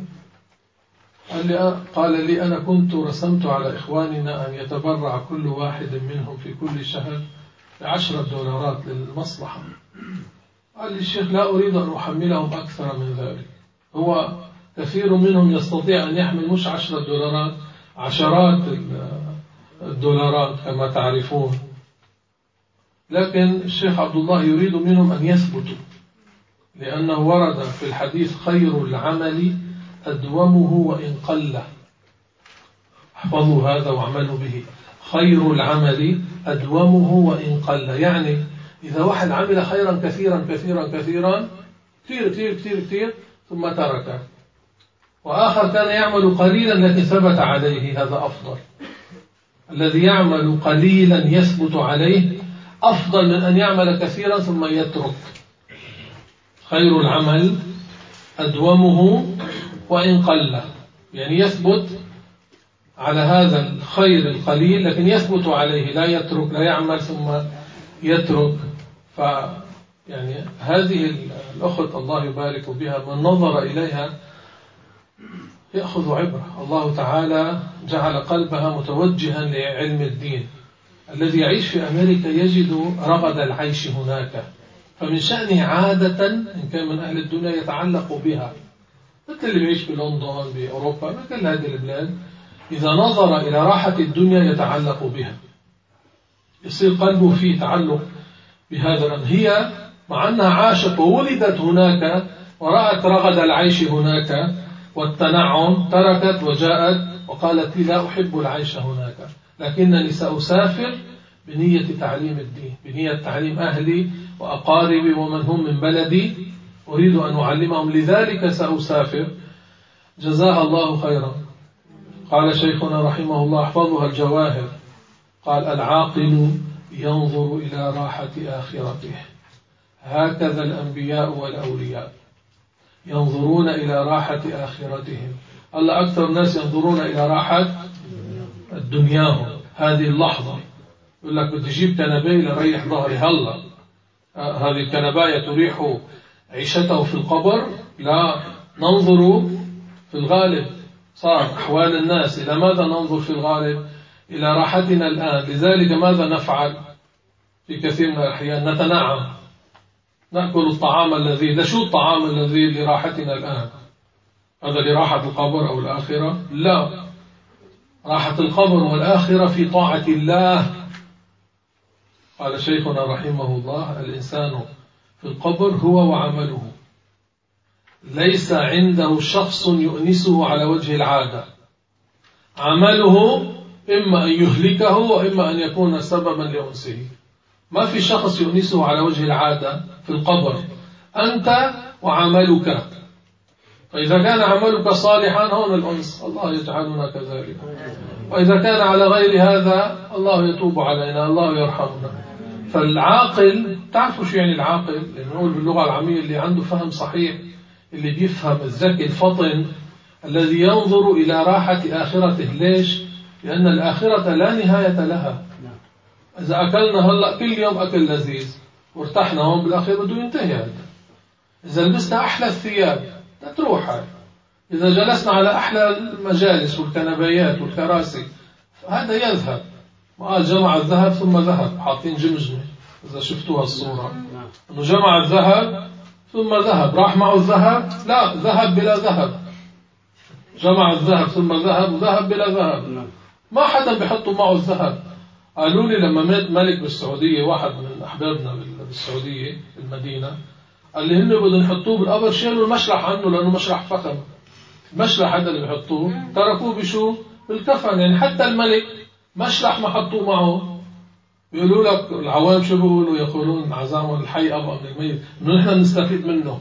قال لي أنا كنت رسمت على إخواننا أن يتبرع كل واحد منهم في كل شهر $10 للمصلحة. قال لي الشيخ لا أريد أن أحملهم أكثر من ذلك، هو كثير منهم يستطيع أن يحمل مش $10، عشرات الدولارات كما تعرفون. لكن الشيخ عبد الله يريد منهم أن يثبتوا، لأنه ورد في الحديث خير العمل أدومه وإن قل. احفظوا هذا واعملوا به. خير العمل أدومه وإن قل، يعني إذا واحد عمل خيرا كثيرا كثيرا كثيرا كثير كثير كثير كثير ثم تركه، وآخر كان يعمل قليلا لكن ثبت عليه، هذا أفضل. الذي يعمل قليلا يثبت عليه أفضل من أن يعمل كثيرا ثم يترك. خير العمل أدومه وإن قل، يعني يثبت على هذا الخير القليل لكن يثبت عليه، لا يترك، لا يعمل ثم يترك. يعني هذه الأخت الله يبارك بها، من نظر إليها يأخذ عبرة. الله تعالى جعل قلبها متوجها لعلم الدين. الذي يعيش في أمريكا يجد رغد العيش هناك، فمن شأنه عادة إن كان من أهل الدنيا يتعلق بها، مثل اللي بيعيش في لندن بأوروبا، مثل هذه البلاد، إذا نظر إلى راحة الدنيا يتعلق بها، يصير قلبه فيه تعلق بهذا الأمر. هي مع أنها عاشت وولدت هناك ورأت رغد العيش هناك والتنعم، تركت وجاءت وقالت لي لا أحب العيش هناك، لكنني سأسافر بنية تعليم الدين، بنية تعليم أهلي وأقاربي ومن هم من بلدي، أريد أن أعلمهم، لذلك سأسافر. جزاها الله خيرا. قال شيخنا رحمه الله احفظها الجواهر، قال العاقل ينظر إلى راحة آخرته، هكذا الأنبياء والأولياء ينظرون إلى راحة آخرتهم. الله أكثر الناس ينظرون إلى راحة الدنياهم، هذه اللحظة. يقول لك بدي أجيب كنباية لريح ظهري هلا، هذه الكنباية تريح عيشته في القبر؟ لا، ننظر في الغالب. صار أحوال الناس إلى ماذا ننظر في الغالب؟ إلى راحتنا الآن. لذلك ماذا نفعل في كثير من الأحيان؟ نتنعم، نأكل الطعام الذي، شو الطعام الذي لراحتنا الآن؟ هذا لراحة القبر أو الآخرة؟ لا، راحة القبر والآخرة في طاعة الله. قال شيخنا رحمه الله الإنسان في القبر هو وعمله، ليس عنده شخص يؤنسه على وجه العادة، عمله إما أن يهلكه وإما أن يكون سببا لأنسه. ما في شخص يؤنسه على وجه العادة في القبر، أنت وعملك. فإذا كان عملك صالحا هون الأنس، الله يجعلنا كذلك. وإذا كان على غير هذا الله يتوب علينا، الله يرحمنا. فالعاقل، تعرفوا شو يعني العاقل؟ نقول باللغة العامية اللي عنده فهم صحيح، اللي بيفهم، الذكي الفطن، الذي ينظر إلى راحة آخرته. ليش؟ لأن الآخرة لا نهاية لها. إذا أكلنا هلأ كل يوم أكل لذيذ وارتحنا هون، بالأخير بده ينتهي هذا. إذا لبسنا أحلى الثياب تروح هاي. إذا جلسنا على أحلى المجالس والكنبيات والكراسي هذا يذهب. وقال جمع الذهب ثم ذهب، حاطين جمجمة، إذا شفتوها الصورة أنه جمع الذهب ثم ذهب. راح معه الذهب؟ لا، ذهب بلا ذهب. جمع الذهب ثم ذهب، وذهب بلا ذهب. ما حدا بيحطوا معه الذهب. قالوا لي لما مات ملك بالسعودية، واحد من أحبابنا بالسعودية المدينة، قال لي هن بدهم يحطوه بالقبر، شالوا المشرح عنه لأنه مشرح فخم. المشرح هذا اللي بيحطوه تركوه بشو؟ بالكفن. يعني حتى الملك مشرح ما حطوه معه. بيقولوا لك العوام شو بيقولوا؟ يقولون عزام الحي أبقى من الميت، إنه نحن نستفيد منه.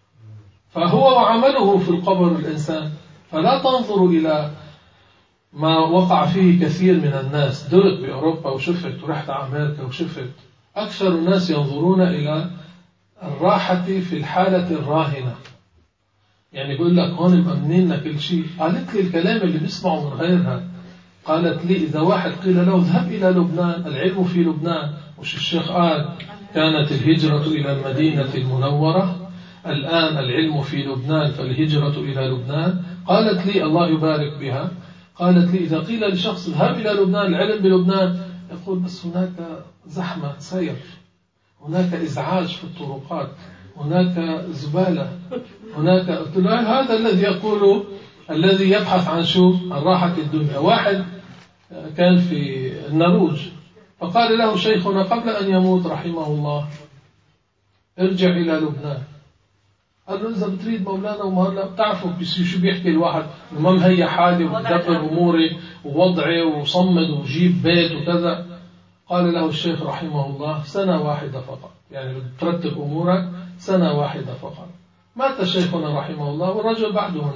فهو وعمله في القبر الإنسان. فلا تنظر إلى ما وقع فيه كثير من الناس. درت بأوروبا وشفت، ورحت على أمريكا وشفت، أكثر الناس ينظرون إلى الراحة في الحالة الراهنة. يعني بيقول لك هون مأمنين كل شيء. قالت لي الكلام اللي بيسمعه من غيرها، قالت لي إذا واحد قيل له ذهب إلى لبنان، العلم في لبنان، وش الشيخ قال؟ كانت الهجرة إلى المدينة المنورة، الآن العلم في لبنان فالهجرة إلى لبنان. قالت لي الله يبارك بها، قالت لي إذا قيل لشخص ذهب إلى لبنان، العلم بلبنان، يقول بس هناك زحمة سير، هناك إزعاج في الطرقات، هناك زبالة، هناك. قلت له هذا الذي يقوله الذي يبحث عن شو؟ عن راحة الدنيا. واحد كان في النرويج، فقال له شيخنا قبل أن يموت رحمه الله ارجع إلى لبنان. قال له إذا بتريد مولانا ومهلا، بتعرفوا شو بيحكي الواحد؟ إنه ما مهيأ حالي وبدبر أموري ووضعي وصمد وجيب بيت وكذا. قال له الشيخ رحمه الله سنة واحدة فقط، يعني ترتب أمورك سنة واحدة فقط. مات شيخنا رحمه الله والرجل بعده هناك.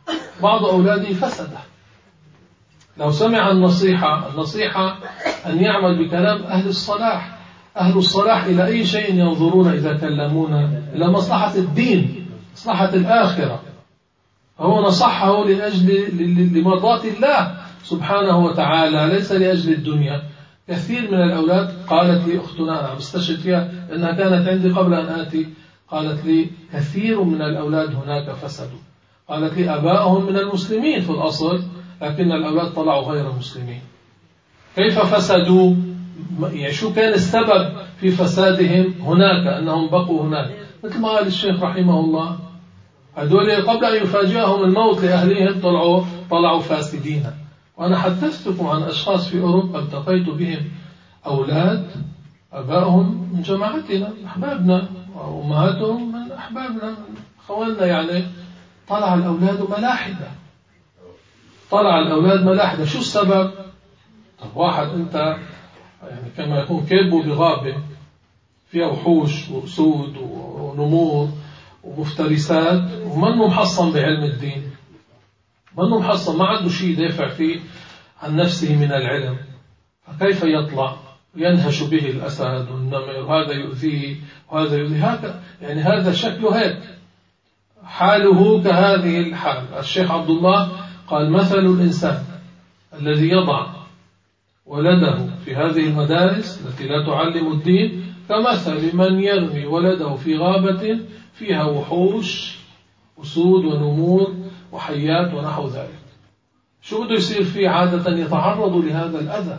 بعض أولاده فسده. لو سمع النصيحة أن يعمل بكلام أهل الصلاح. أهل الصلاح إلى أي شيء ينظرون إذا كلمونا؟ إلى مصلحة الدين، مصلحة الآخرة. هو نصحه لمرضاة الله سبحانه وتعالى، ليس لأجل الدنيا. كثير من الأولاد، قالت لي أختنا، أنا بستشهد فيها لأنها كانت عندي قبل أن آتي، قالت لي كثير من الأولاد هناك فسدوا. قالت لي أبائهم من المسلمين في الأصل، لكن الأولاد طلعوا غير مسلمين. كيف فسدوا؟ يعني شو كان السبب في فسادهم هناك؟ أنهم بقوا هناك. مثل ما قال الشيخ رحمه الله، هذول قبل أن يفاجئهم الموت لأهلهم طلعوا فاسدين. وأنا حدثتكم عن أشخاص في أوروبا التقيت بهم، أولاد أبائهم من جماعتنا، أحبابنا، وأمهاتهم من أحبابنا، من خوالنا، يعني طلع الأولاد ملاحدة. طلع الأولاد ملاحدة. شو السبب؟ طب واحد أنت يعني كما يكون كلبه بغابة فيها وحوش وأسود ونمور ومفترسات، ومنه محصن بعلم الدين، منه محصن، ما عنده شيء يدافع فيه عن نفسه من العلم، فكيف يطلع ينهش به الأسد والنمر، وهذا يؤذيه وهذا يؤذيه؟ هكذا يعني هذا شكله هيك، حاله كهذه الحال. الشيخ عبد الله قال: مثل الإنسان الذي يضع ولده في هذه المدارس التي لا تعلم الدين كمثل من يرمي ولده في غابة فيها وحوش أسود ونمور وحيات ونحو ذلك. شو بده يصير فيه؟ عادة يتعرض لهذا الأذى،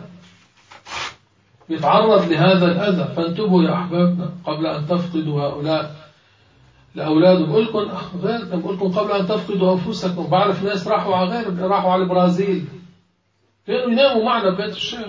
يتعرض لهذا الأذى. فانتبهوا يا أحبابنا قبل أن تفقدوا هؤلاء لأولادهم. بقول لكم قبل أن تفقدوا أنفسكم. بعرف ناس راحوا على البرازيل، كانوا يناموا معنا ببيت الشيخ،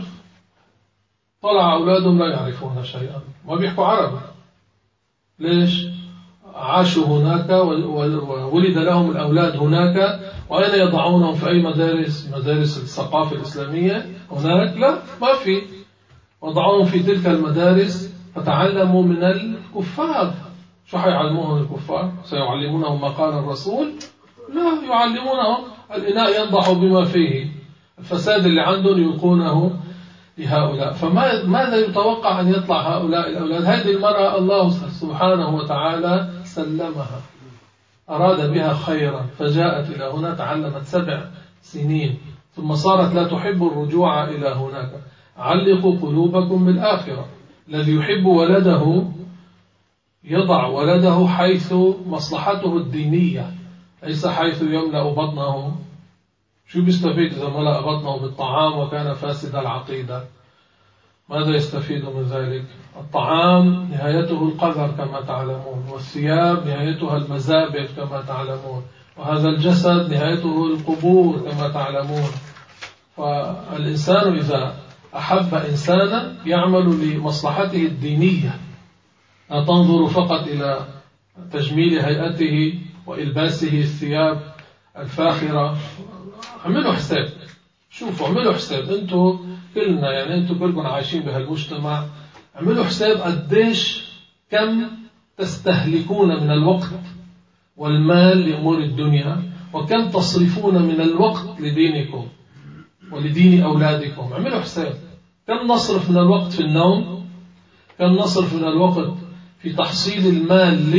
طلع أولادهم لا يعرفون شيئا، ما بيحكوا عربي. ليش؟ عاشوا هناك وولد لهم الأولاد هناك، وأين يضعونهم؟ في أي مدارس الثقافة الإسلامية هناك؟ لا، ما في. وضعوهم في تلك المدارس فتعلموا من الكفار. شو حيعلموهم الكفار؟ سيعلمونهم ما قال الرسول؟ لا، يعلمونهم الإناء ينضح بما فيه، الفساد اللي عندهم يلقونه لهؤلاء. فماذا يتوقع أن يطلع هؤلاء الأولاد؟ هذه المرأة الله سبحانه وتعالى سلمها، أراد بها خيرا، فجاءت إلى هنا، تعلمت 7 سنين، ثم صارت لا تحب الرجوع إلى هناك. علقوا قلوبكم بالآخرة. الذي يحب ولده يضع ولده حيث مصلحته الدينية، ليس حيث يملأ بطنه. شو بيستفيد إذا ملأ بطنه بالطعام وكان فاسد العقيدة؟ ماذا يستفيد من ذلك؟ الطعام نهايته القذر كما تعلمون، والثياب نهايتها المزابل كما تعلمون، وهذا الجسد نهايته القبور كما تعلمون. فالإنسان إذا أحب إنسانا يعمل لمصلحته الدينية، لا تنظر فقط إلى تجميل هيئته وإلباسه الثياب الفاخرة. اعملوا حساب، شوفوا، اعملوا حساب. انتوا كلنا يعني انتوا كلكم عايشين بهالمجتمع. اعملوا حساب قديش كم تستهلكون من الوقت والمال لأمور الدنيا، وكم تصرفون من الوقت لدينكم ولدين أولادكم. اعملوا حساب كم نصرف من الوقت في النوم، كم نصرف من الوقت في تحصيل المال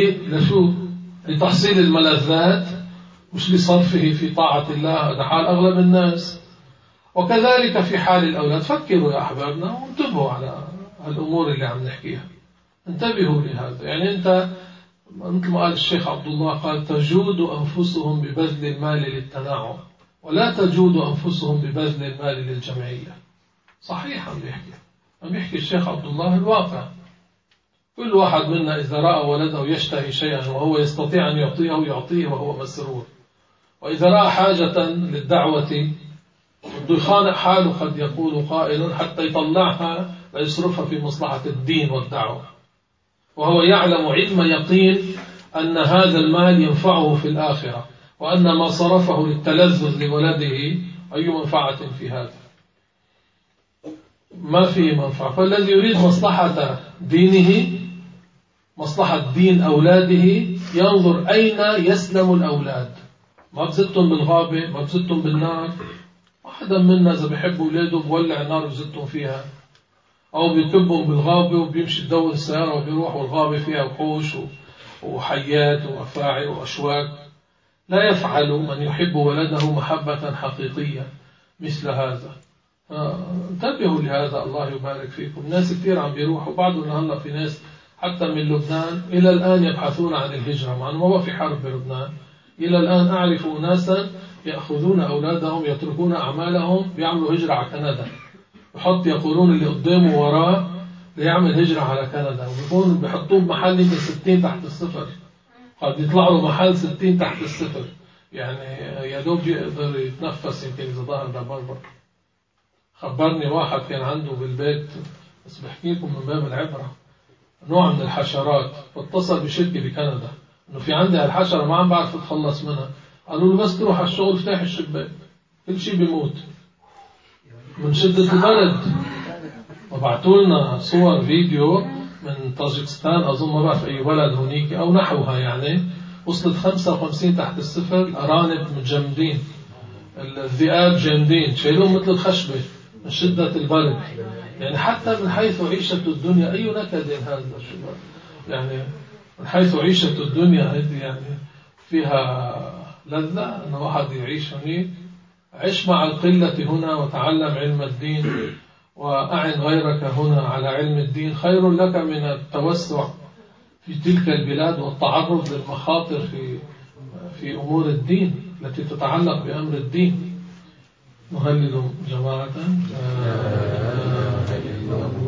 لتحصيل الملذات، مش لصرفه في طاعة الله. هذا حال أغلب الناس. وكذلك في حال الأولاد. فكروا يا أحبابنا وانتبهوا على الأمور اللي عم نحكيها، انتبهوا لهذا. يعني أنت مثل ما قال الشيخ عبد الله، قال: تجود أنفسهم ببذل المال للتناعم، ولا تجود أنفسهم ببذل المال للجمعية. صحيح عم بيحكي الشيخ عبد الله الواقع. كل واحد منا إذا رأى ولده يشتهي شيئا وهو يستطيع أن يعطيه وهو مسرور، وإذا رأى حاجة للدعوة بده يخانق حاله، قد يقول قائل، حتى يطلعها ويصرفها في مصلحة الدين والدعوة، وهو يعلم علم يقين أن هذا المال ينفعه في الآخرة، وأن ما صرفه للتلذذ لولده أي منفعة في هذا؟ ما فيه منفعة. فالذي يريد مصلحة دينه، مصلحة دين أولاده، ينظر أين يسلم الأولاد، ما بزتهم بالغابة، ما بزتهم بالنار. واحدا منا إذا بيحب أولاده بولع النار وبزتهم فيها، أو بيكبهم بالغابة وبيمشي يدور السيارة وبيروح، والغابة فيها وحوش وحيات وأفاعي وأشواك. لا يفعل من يحب ولده محبة حقيقية مثل هذا. انتبهوا لهذا، الله يبارك فيكم. ناس كثير عم بيروحوا، بعضهم هلا في ناس حتى من لبنان إلى الآن يبحثون عن الهجرة، مع أنه ما في حرب بلبنان. إلى الآن أعرف أناسا يأخذون أولادهم، يتركون أعمالهم، بيعملوا هجرة على كندا، يقولون اللي قدامه وراه ليعمل هجرة على كندا، وبيكون بيحطوه بمحل يمكن 60 تحت الصفر، قد يطلع له محل 60 تحت الصفر، يعني يا دوب يقدر يتنفس يمكن إذا ظهر بربر. خبرني واحد كان عنده بالبيت، بس بحكي لكم من باب العبرة، نوع من الحشرات، فاتصل بشركة بكندا إنه في عندي هالحشرة ما عم بعرف أتخلص منها. قالوا له بس تروح على الشغل افتح الشباك، كل شيء بيموت من شدة البرد. وبعتوا لنا صور فيديو من طاجكستان، أظن ما بعرف أي بلد هونيك أو نحوها، يعني وصلت 55 تحت الصفر. الأرانب متجمدين، الذئاب جامدين، شايلون مثل الخشبة من شدة البرد. يعني حتى من حيث عيشة الدنيا أي نكد هذا الشباب، يعني من حيث عيشة الدنيا هذه يعني فيها لذة أن واحد يعيش هناك. عش مع القلة هنا وتعلم علم الدين، وأعن غيرك هنا على علم الدين، خير لك من التوسع في تلك البلاد والتعرض للمخاطر في أمور الدين التي تتعلق بأمر الدين. نهلل جماعة.